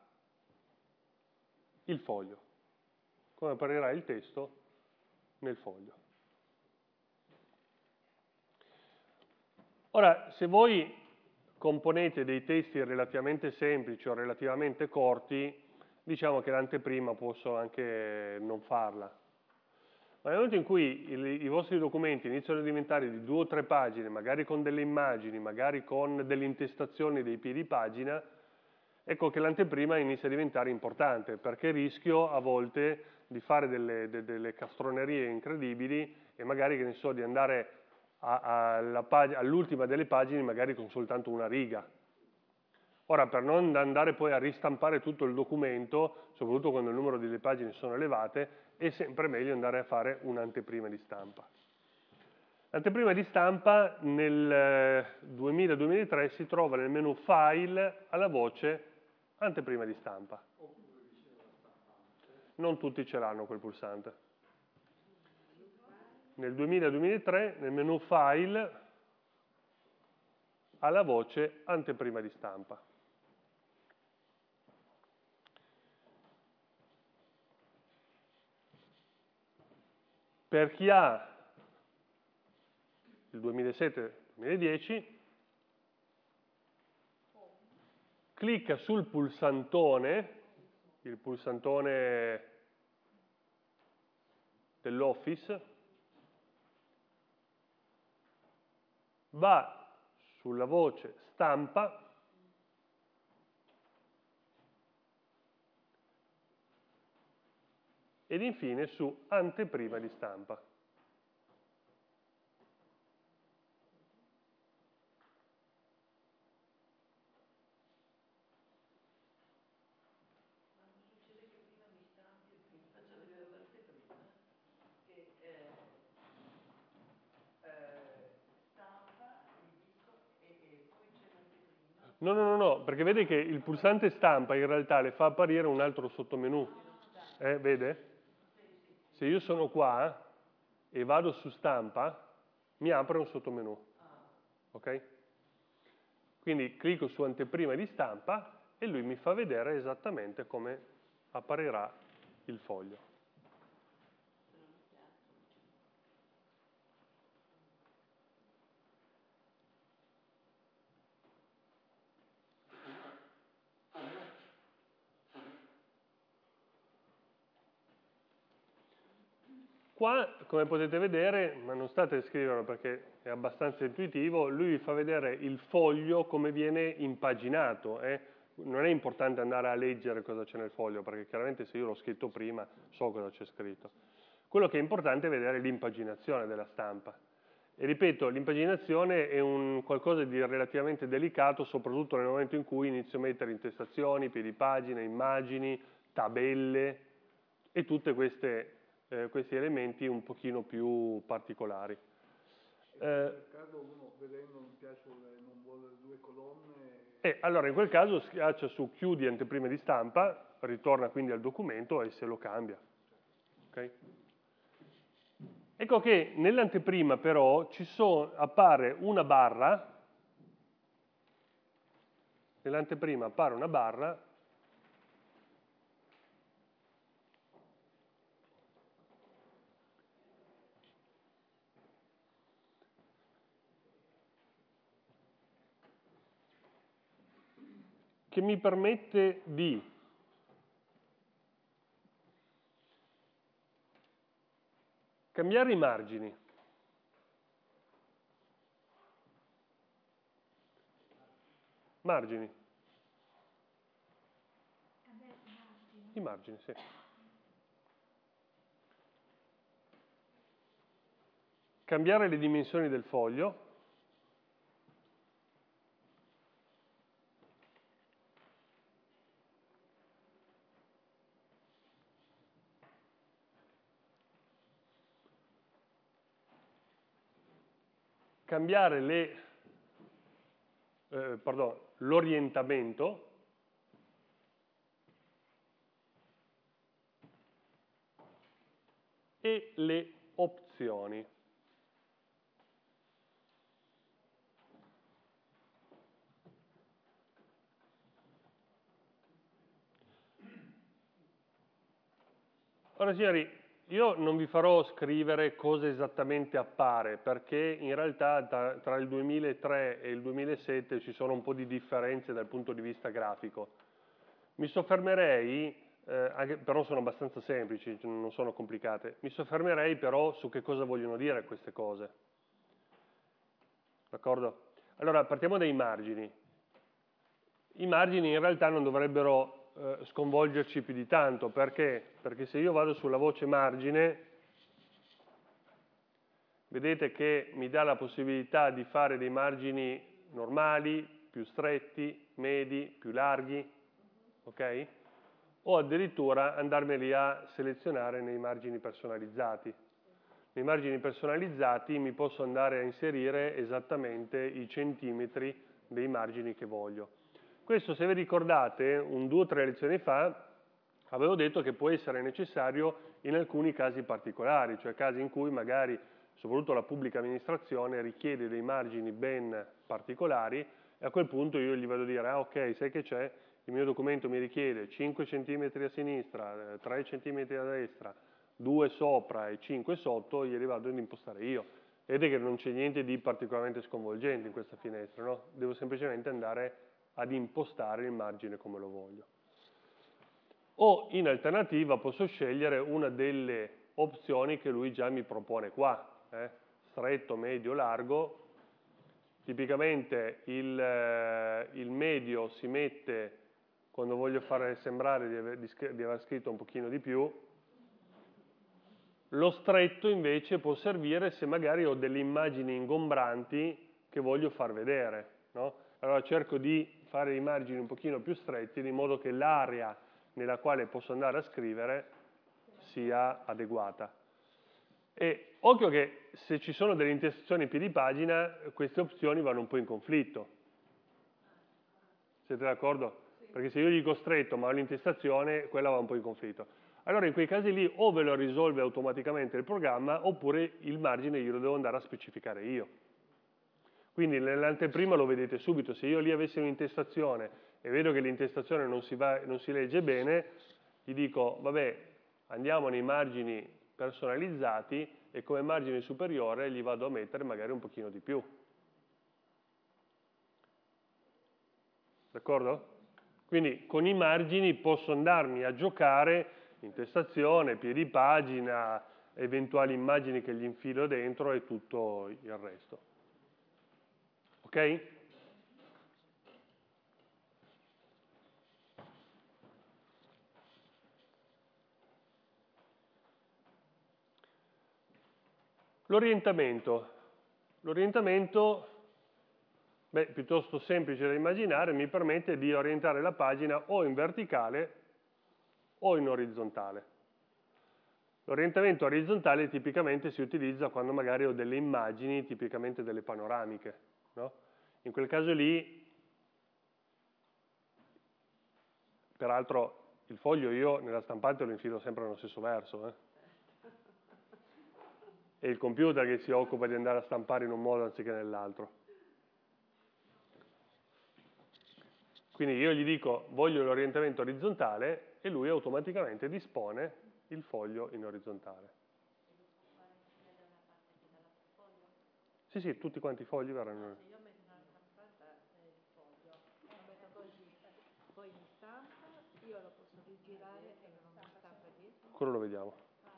il foglio, come apparirà il testo nel foglio. Ora, se voi componete dei testi relativamente semplici o relativamente corti, diciamo che l'anteprima posso anche non farla. Ma nel momento in cui i, i vostri documenti iniziano a diventare di due o tre pagine, magari con delle immagini, magari con delle intestazioni dei piedi pagina, ecco che l'anteprima inizia a diventare importante, perché rischio a volte di fare delle, de, delle castronerie incredibili e magari, che ne so, di andare all'ultima delle pagine magari con soltanto una riga. Ora, per non andare poi a ristampare tutto il documento, soprattutto quando il numero delle pagine sono elevate, è sempre meglio andare a fare un'anteprima di stampa. L'anteprima di stampa nel duemila duemilatré si trova nel menu File alla voce Anteprima di stampa. Non tutti ce l'hanno quel pulsante. Nel duemila duemilatré nel menu File alla voce Anteprima di stampa. Per chi ha il duemilasette duemiladieci, clicca sul pulsantone, il pulsantone dell'Office, va sulla voce Stampa ed infine su Anteprima di stampa. No, no, no, no, perché vede che il pulsante stampa in realtà le fa apparire un altro sottomenu. Eh, vede? Se io sono qua e vado su stampa, mi apre un sottomenu. Ok? Quindi clicco su anteprima di stampa e lui mi fa vedere esattamente come apparirà il foglio. Qua, come potete vedere, ma non state a scriverlo perché è abbastanza intuitivo, lui vi fa vedere il foglio come viene impaginato. Eh? Non è importante andare a leggere cosa c'è nel foglio, perché chiaramente se io l'ho scritto prima so cosa c'è scritto. Quello che è importante è vedere l'impaginazione della stampa. E ripeto, l'impaginazione è un qualcosa di relativamente delicato, soprattutto nel momento in cui inizio a mettere intestazioni, piedi pagina, immagini, tabelle e tutte queste... Eh, questi elementi un pochino più particolari. Eh, nel caso uno vedendo non piace, non vuole due colonne... E allora in quel caso schiaccia su chiudi anteprima di stampa, ritorna quindi al documento e se lo cambia. Okay? Ecco che nell'anteprima però ci so, appare una barra, nell'anteprima appare una barra che mi permette di cambiare i margini. Margini. I margini, sì. Cambiare le dimensioni del foglio. Cambiare le, eh, pardon, l'orientamento e le opzioni. Ora signori, io non vi farò scrivere cosa esattamente appare, perché in realtà tra, tra il duemilatré e il duemilasette ci sono un po' di differenze dal punto di vista grafico. Mi soffermerei, eh, anche, però sono abbastanza semplici, non sono complicate, mi soffermerei però su che cosa vogliono dire queste cose. D'accordo? Allora, partiamo dai margini. I margini in realtà non dovrebbero eh, sconvolgerci più di tanto, perché? Perché se io vado sulla voce margine, vedete che mi dà la possibilità di fare dei margini normali, più stretti, medi, più larghi, ok? O addirittura andarmeli a selezionare nei margini personalizzati. Nei margini personalizzati mi posso andare a inserire esattamente i centimetri dei margini che voglio. Questo, se vi ricordate, un due o tre lezioni fa avevo detto che può essere necessario in alcuni casi particolari, cioè casi in cui magari soprattutto la pubblica amministrazione richiede dei margini ben particolari e a quel punto io gli vado a dire, ah ok, sai che c'è, il mio documento mi richiede cinque centimetri a sinistra, tre centimetri a destra, due sopra e cinque sotto, glieli vado ad impostare io. Vedete che non c'è niente di particolarmente sconvolgente in questa finestra, no? Devo semplicemente andare ad impostare il margine come lo voglio. O in alternativa posso scegliere una delle opzioni che lui già mi propone qua, eh? Stretto, medio, largo. Tipicamente il, eh, il medio si mette quando voglio fare sembrare di aver, di, di aver scritto un pochino di più. Lo stretto invece può servire se magari ho delle immagini ingombranti che voglio far vedere, no? Allora cerco di fare i margini un pochino più stretti di modo che l'area nella quale posso andare a scrivere sia adeguata. E occhio che se ci sono delle intestazioni piedi pagina, queste opzioni vanno un po' in conflitto. Siete d'accordo? Perché se io dico stretto ma ho l'intestazione, quella va un po' in conflitto. Allora in quei casi lì o ve lo risolve automaticamente il programma oppure il margine io lo devo andare a specificare io. Quindi nell'anteprima lo vedete subito, se io lì avessi un'intestazione e vedo che l'intestazione non si, va, non si legge bene, gli dico, vabbè, andiamo nei margini personalizzati e come margine superiore gli vado a mettere magari un pochino di più. D'accordo? Quindi con i margini posso andarmi a giocare intestazione, piedi pagina, eventuali immagini che gli infilo dentro e tutto il resto. Ok? L'orientamento. L'orientamento, beh, piuttosto semplice da immaginare, mi permette di orientare la pagina o in verticale o in orizzontale. L'orientamento orizzontale tipicamente si utilizza quando magari ho delle immagini, tipicamente delle panoramiche, no? In quel caso lì, peraltro il foglio io nella stampante lo infilo sempre nello stesso verso, eh? È il computer che si occupa di andare a stampare in un modo anziché nell'altro. Quindi io gli dico voglio l'orientamento orizzontale e lui automaticamente dispone il foglio in orizzontale. Sì, sì, tutti quanti i fogli verranno. Se io metto una stampata il foglio, lo metto così, poi mi stampa, io lo posso rigirare e non mi stampa dietro. Quello lo vediamo.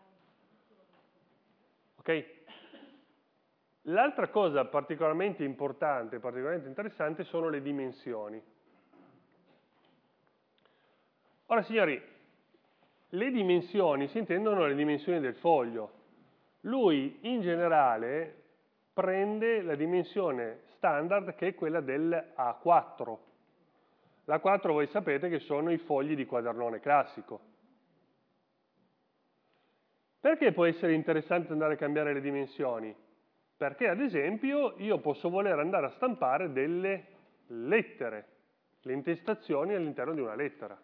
Ok? L'altra cosa particolarmente importante, particolarmente interessante, sono le dimensioni. Ora, signori, le dimensioni si intendono le dimensioni del foglio. Lui, in generale, prende la dimensione standard che è quella del A quattro. L'A quattro voi sapete che sono i fogli di quadernone classico. Perché può essere interessante andare a cambiare le dimensioni? Perché ad esempio io posso voler andare a stampare delle lettere, le intestazioni all'interno di una lettera.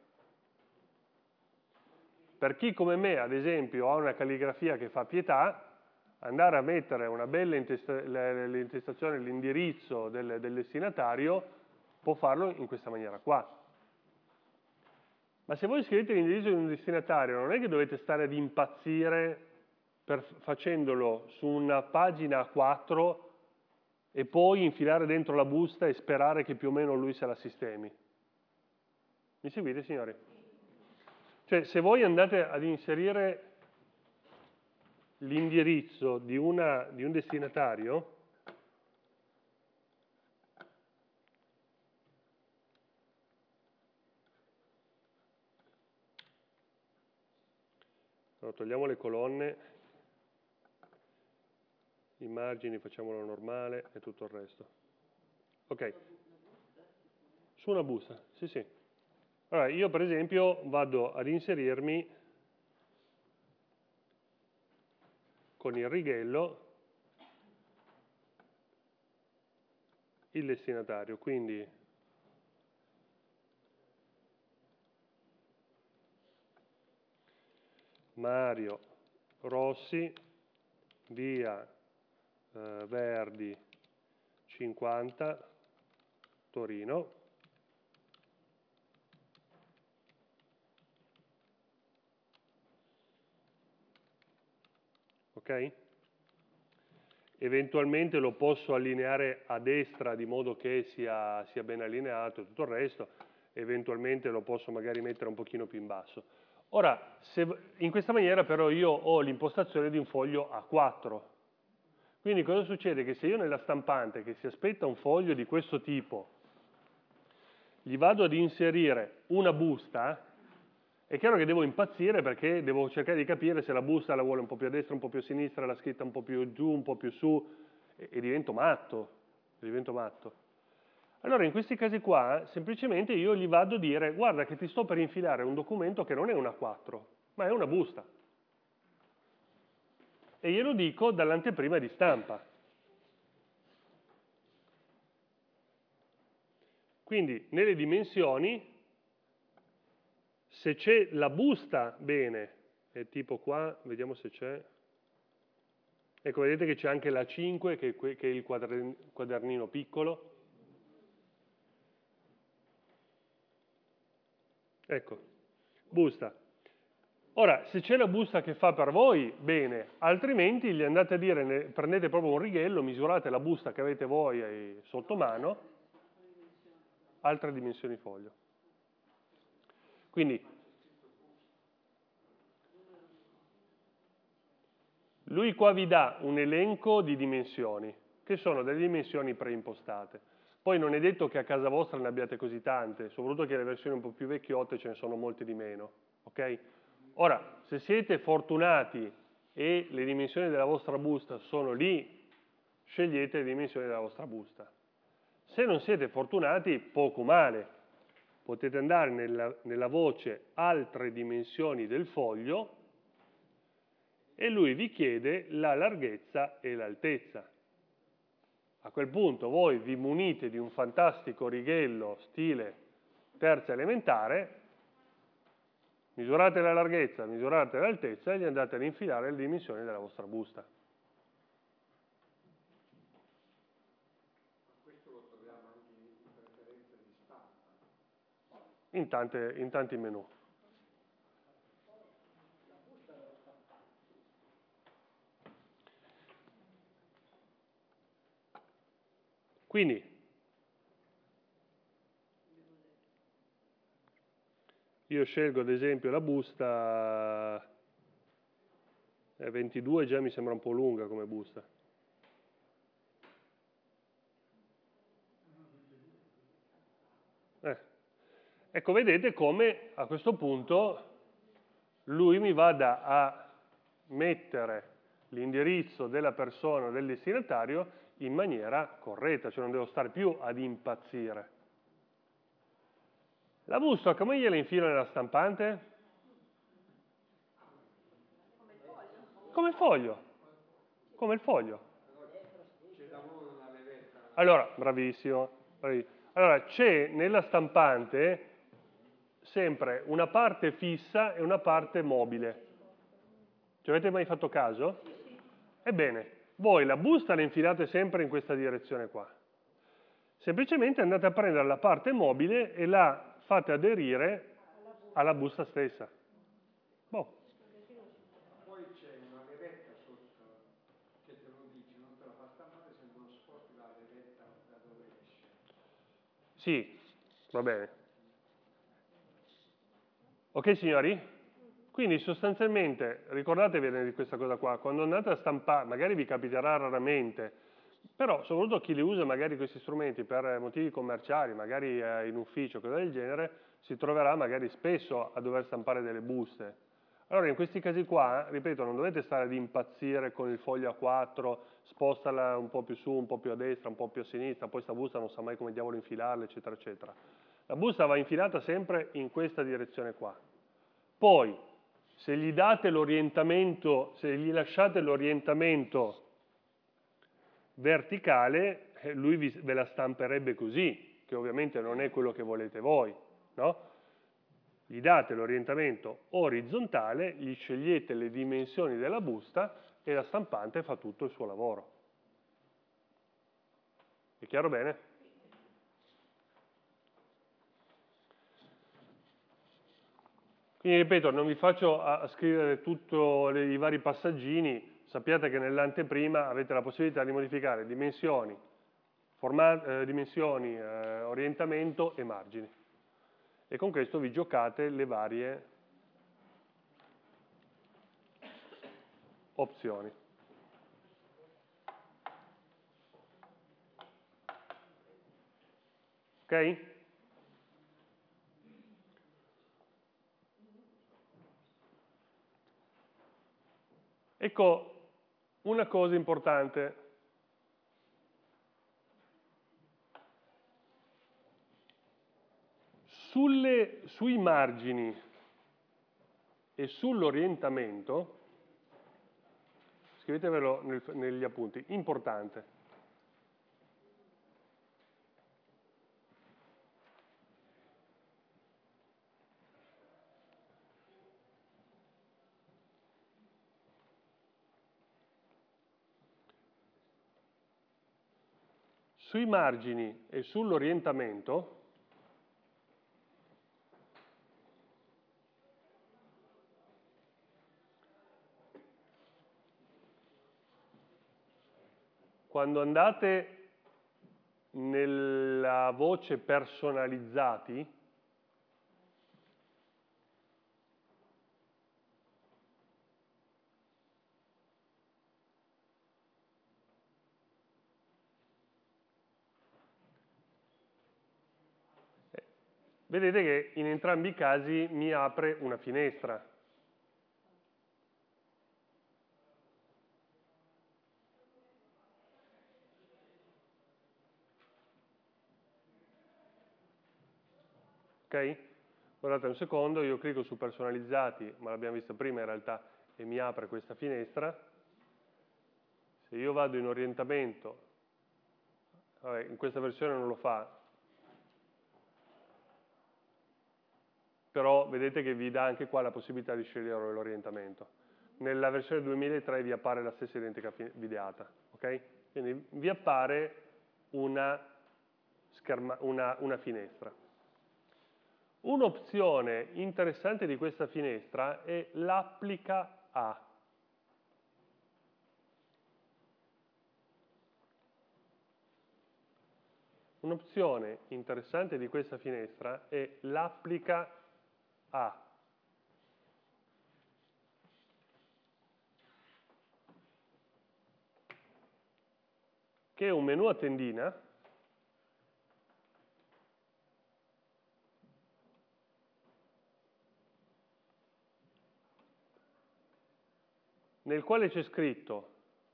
Per chi come me, ad esempio, ha una calligrafia che fa pietà, andare a mettere una bella intestazione, l'indirizzo del, del destinatario, può farlo in questa maniera qua. Ma se voi scrivete l'indirizzo di un destinatario, non è che dovete stare ad impazzire per, facendolo su una pagina A quattro e poi infilare dentro la busta e sperare che più o meno lui se la sistemi. Mi seguite, signori? Cioè, se voi andate ad inserire l'indirizzo di, una, di un destinatario, allora, togliamo le colonne, i margini facciamolo normale e tutto il resto. Ok. Su una busta, sì sì. Allora, io per esempio vado ad inserirmi con il righello il destinatario, quindi Mario Rossi, via eh, Verdi cinquanta, Torino. Ok? Eventualmente lo posso allineare a destra di modo che sia, sia ben allineato e tutto il resto, eventualmente lo posso magari mettere un pochino più in basso. Ora, se, in questa maniera però io ho l'impostazione di un foglio A quattro. Quindi cosa succede? Che se io nella stampante che si aspetta un foglio di questo tipo, gli vado ad inserire una busta, è chiaro che devo impazzire perché devo cercare di capire se la busta la vuole un po' più a destra, un po' più a sinistra, la scritta un po' più giù, un po' più su, e, e divento matto, divento matto. Allora in questi casi qua, semplicemente io gli vado a dire, guarda che ti sto per infilare un documento che non è un A quattro, ma è una busta. E glielo dico dall'anteprima di stampa. Quindi nelle dimensioni, se c'è la busta, bene, è tipo qua, vediamo se c'è. Ecco, vedete che c'è anche la cinque, che è il quadernino piccolo. Ecco, busta. Ora, se c'è la busta che fa per voi, bene, altrimenti gli andate a dire, prendete proprio un righello, misurate la busta che avete voi sotto mano, altre dimensioni foglio. Quindi, lui qua vi dà un elenco di dimensioni, che sono delle dimensioni preimpostate. Poi non è detto che a casa vostra ne abbiate così tante, soprattutto che le versioni un po' più vecchiotte ce ne sono molte di meno, ok? Ora, se siete fortunati e le dimensioni della vostra busta sono lì, scegliete le dimensioni della vostra busta. Se non siete fortunati, poco male. Potete andare nella, nella voce altre dimensioni del foglio e lui vi chiede la larghezza e l'altezza. A quel punto voi vi munite di un fantastico righello stile terza elementare, misurate la larghezza, misurate l'altezza e gli andate ad infilare le dimensioni della vostra busta. Questo lo troviamo anche in preferenze di stampa. In, tante, in tanti menu. Quindi, io scelgo ad esempio la busta eh, ventidue, già mi sembra un po' lunga come busta. Eh. Ecco, vedete come a questo punto lui mi vada a mettere l'indirizzo della persona o del destinatario in maniera corretta, cioè non devo stare più ad impazzire. La busta come gliela infilo nella stampante? Come il foglio. Come il foglio. C'è da voi una levetta. Allora, bravissimo. bravissimo. Allora, c'è nella stampante sempre una parte fissa e una parte mobile. Ci avete mai fatto caso? Ebbene, voi la busta la infilate sempre in questa direzione qua. Semplicemente andate a prendere la parte mobile e la fate aderire alla busta stessa. Boh. Poi c'è una levetta sotto che te lo dice, non te la fa stampare se non sposti la levetta da dove esce. Sì, va bene. Ok signori? Quindi sostanzialmente, ricordatevi di questa cosa qua, quando andate a stampare, magari vi capiterà raramente, però soprattutto chi li usa magari questi strumenti per motivi commerciali, magari eh, in ufficio, cose del genere, si troverà magari spesso a dover stampare delle buste. Allora in questi casi qua, ripeto, non dovete stare ad impazzire con il foglio A quattro, spostala un po' più su, un po' più a destra, un po' più a sinistra, poi sta busta non sa mai come diavolo infilarla, eccetera, eccetera. La busta va infilata sempre in questa direzione qua. Poi, se gli date l'orientamento, se gli lasciate l'orientamento verticale, eh, lui vi, ve la stamperebbe così, che ovviamente non è quello che volete voi, no? Gli date l'orientamento orizzontale, gli scegliete le dimensioni della busta e la stampante fa tutto il suo lavoro. È chiaro bene? Quindi ripeto, non vi faccio a, a scrivere tutti i vari passaggini, sappiate che nell'anteprima avete la possibilità di modificare dimensioni, forma, eh, dimensioni eh, orientamento e margini. E con questo vi giocate le varie opzioni. Ok? Ecco una cosa importante. Sulle, sui margini e sull'orientamento, scrivetevelo nel, negli appunti, importante. Sui margini e sull'orientamento quando andate nella voce personalizzati, vedete che in entrambi i casi mi apre una finestra. Ok? Guardate un secondo, io clicco su personalizzati, ma l'abbiamo visto prima in realtà, e mi apre questa finestra. Se io vado in orientamento, vabbè, in questa versione non lo fa, però vedete che vi dà anche qua la possibilità di scegliere l'orientamento. Nella versione duemilatré vi appare la stessa identica videata, ok? Quindi vi appare una, scherma, una, una finestra. Un'opzione interessante di questa finestra è l'applica a. Un'opzione interessante di questa finestra è l'applica a. Che è un menu a tendina nel quale c'è scritto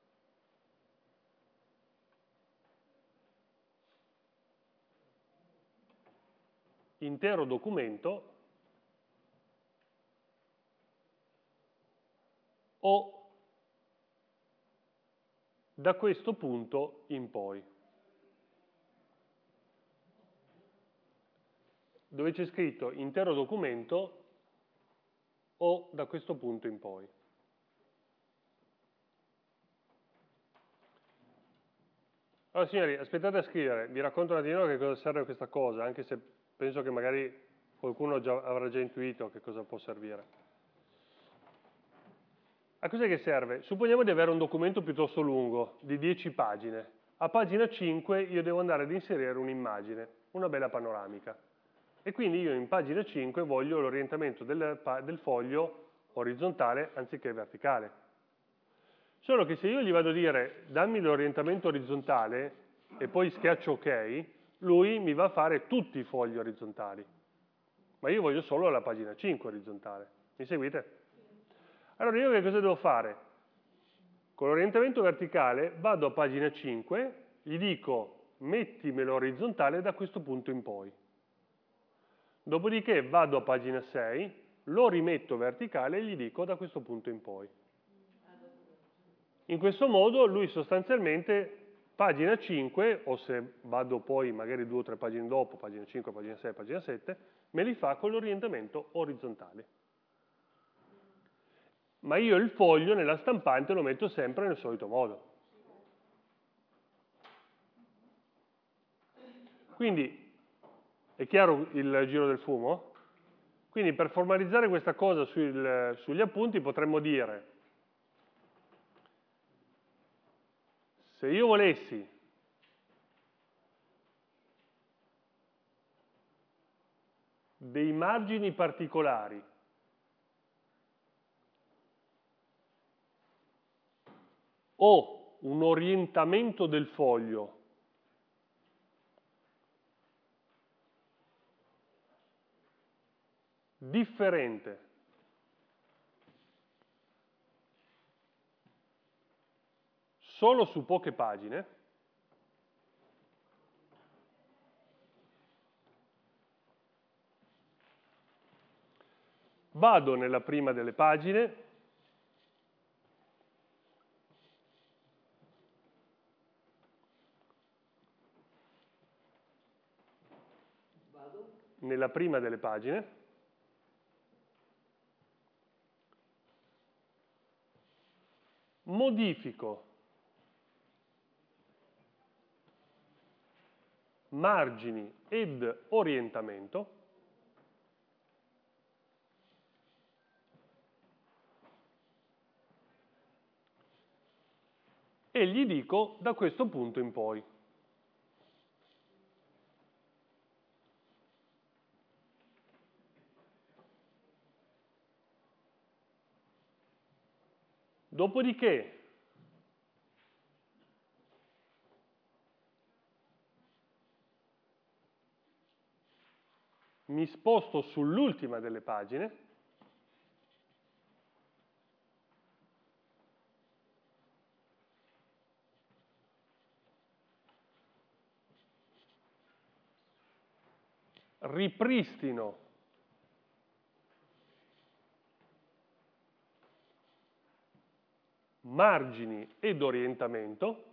intero documento o da questo punto in poi. Dove c'è scritto intero documento o da questo punto in poi. Allora signori, aspettate a scrivere, vi racconto un attimo che cosa serve questa cosa, anche se penso che magari qualcuno già, avrà già intuito che cosa può servire. A cos'è che serve? Supponiamo di avere un documento piuttosto lungo, di dieci pagine. A pagina cinque io devo andare ad inserire un'immagine, una bella panoramica. E quindi io in pagina cinque voglio l'orientamento del, del foglio orizzontale anziché verticale. Solo che se io gli vado a dire dammi l'orientamento orizzontale e poi schiaccio ok, lui mi va a fare tutti i fogli orizzontali. Ma io voglio solo la pagina cinque orizzontale. Mi seguite? Allora io che cosa devo fare? Con l'orientamento verticale vado a pagina cinque, gli dico mettimelo orizzontale da questo punto in poi. Dopodiché vado a pagina sei, lo rimetto verticale e gli dico da questo punto in poi. In questo modo lui sostanzialmente pagina cinque, o se vado poi magari due o tre pagine dopo, pagina cinque, pagina sei, pagina sette, me li fa con l'orientamento orizzontale. Ma io il foglio nella stampante lo metto sempre nel solito modo. Quindi, è chiaro il giro del fumo? Quindi per formalizzare questa cosa sul, sugli appunti potremmo dire: se io volessi dei margini particolari o un orientamento del foglio differente solo su poche pagine, vado nella prima delle pagine, Vado? nella prima delle pagine, modifico margini ed orientamento e gli dico da questo punto in poi. Dopodiché mi sposto sull'ultima delle pagine ripristino margini ed orientamento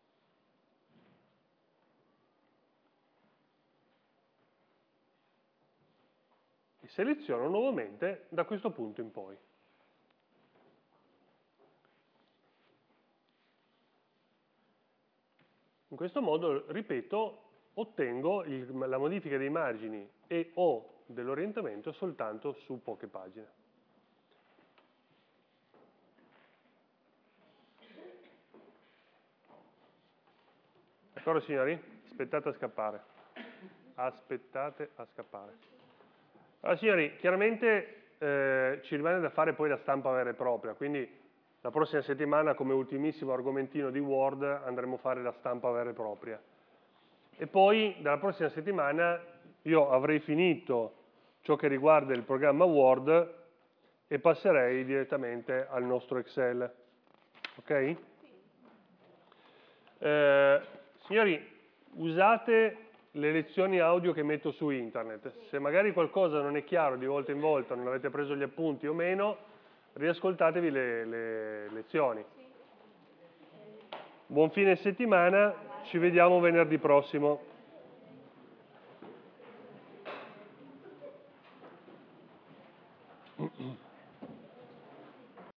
e seleziono nuovamente da questo punto in poi. In questo modo, ripeto, ottengo il, la modifica dei margini e o dell'orientamento soltanto su poche pagine. D'accordo signori? Aspettate a scappare. Aspettate a scappare. Allora signori, chiaramente eh, ci rimane da fare poi la stampa vera e propria, quindi la prossima settimana come ultimissimo argomentino di Word andremo a fare la stampa vera e propria. E poi dalla prossima settimana io avrei finito ciò che riguarda il programma Word e passerei direttamente al nostro Excel. Ok? Eh, signori, usate le lezioni audio che metto su internet. Se magari qualcosa non è chiaro di volta in volta, non avete preso gli appunti o meno, riascoltatevi le, le lezioni. Buon fine settimana, ci vediamo venerdì prossimo.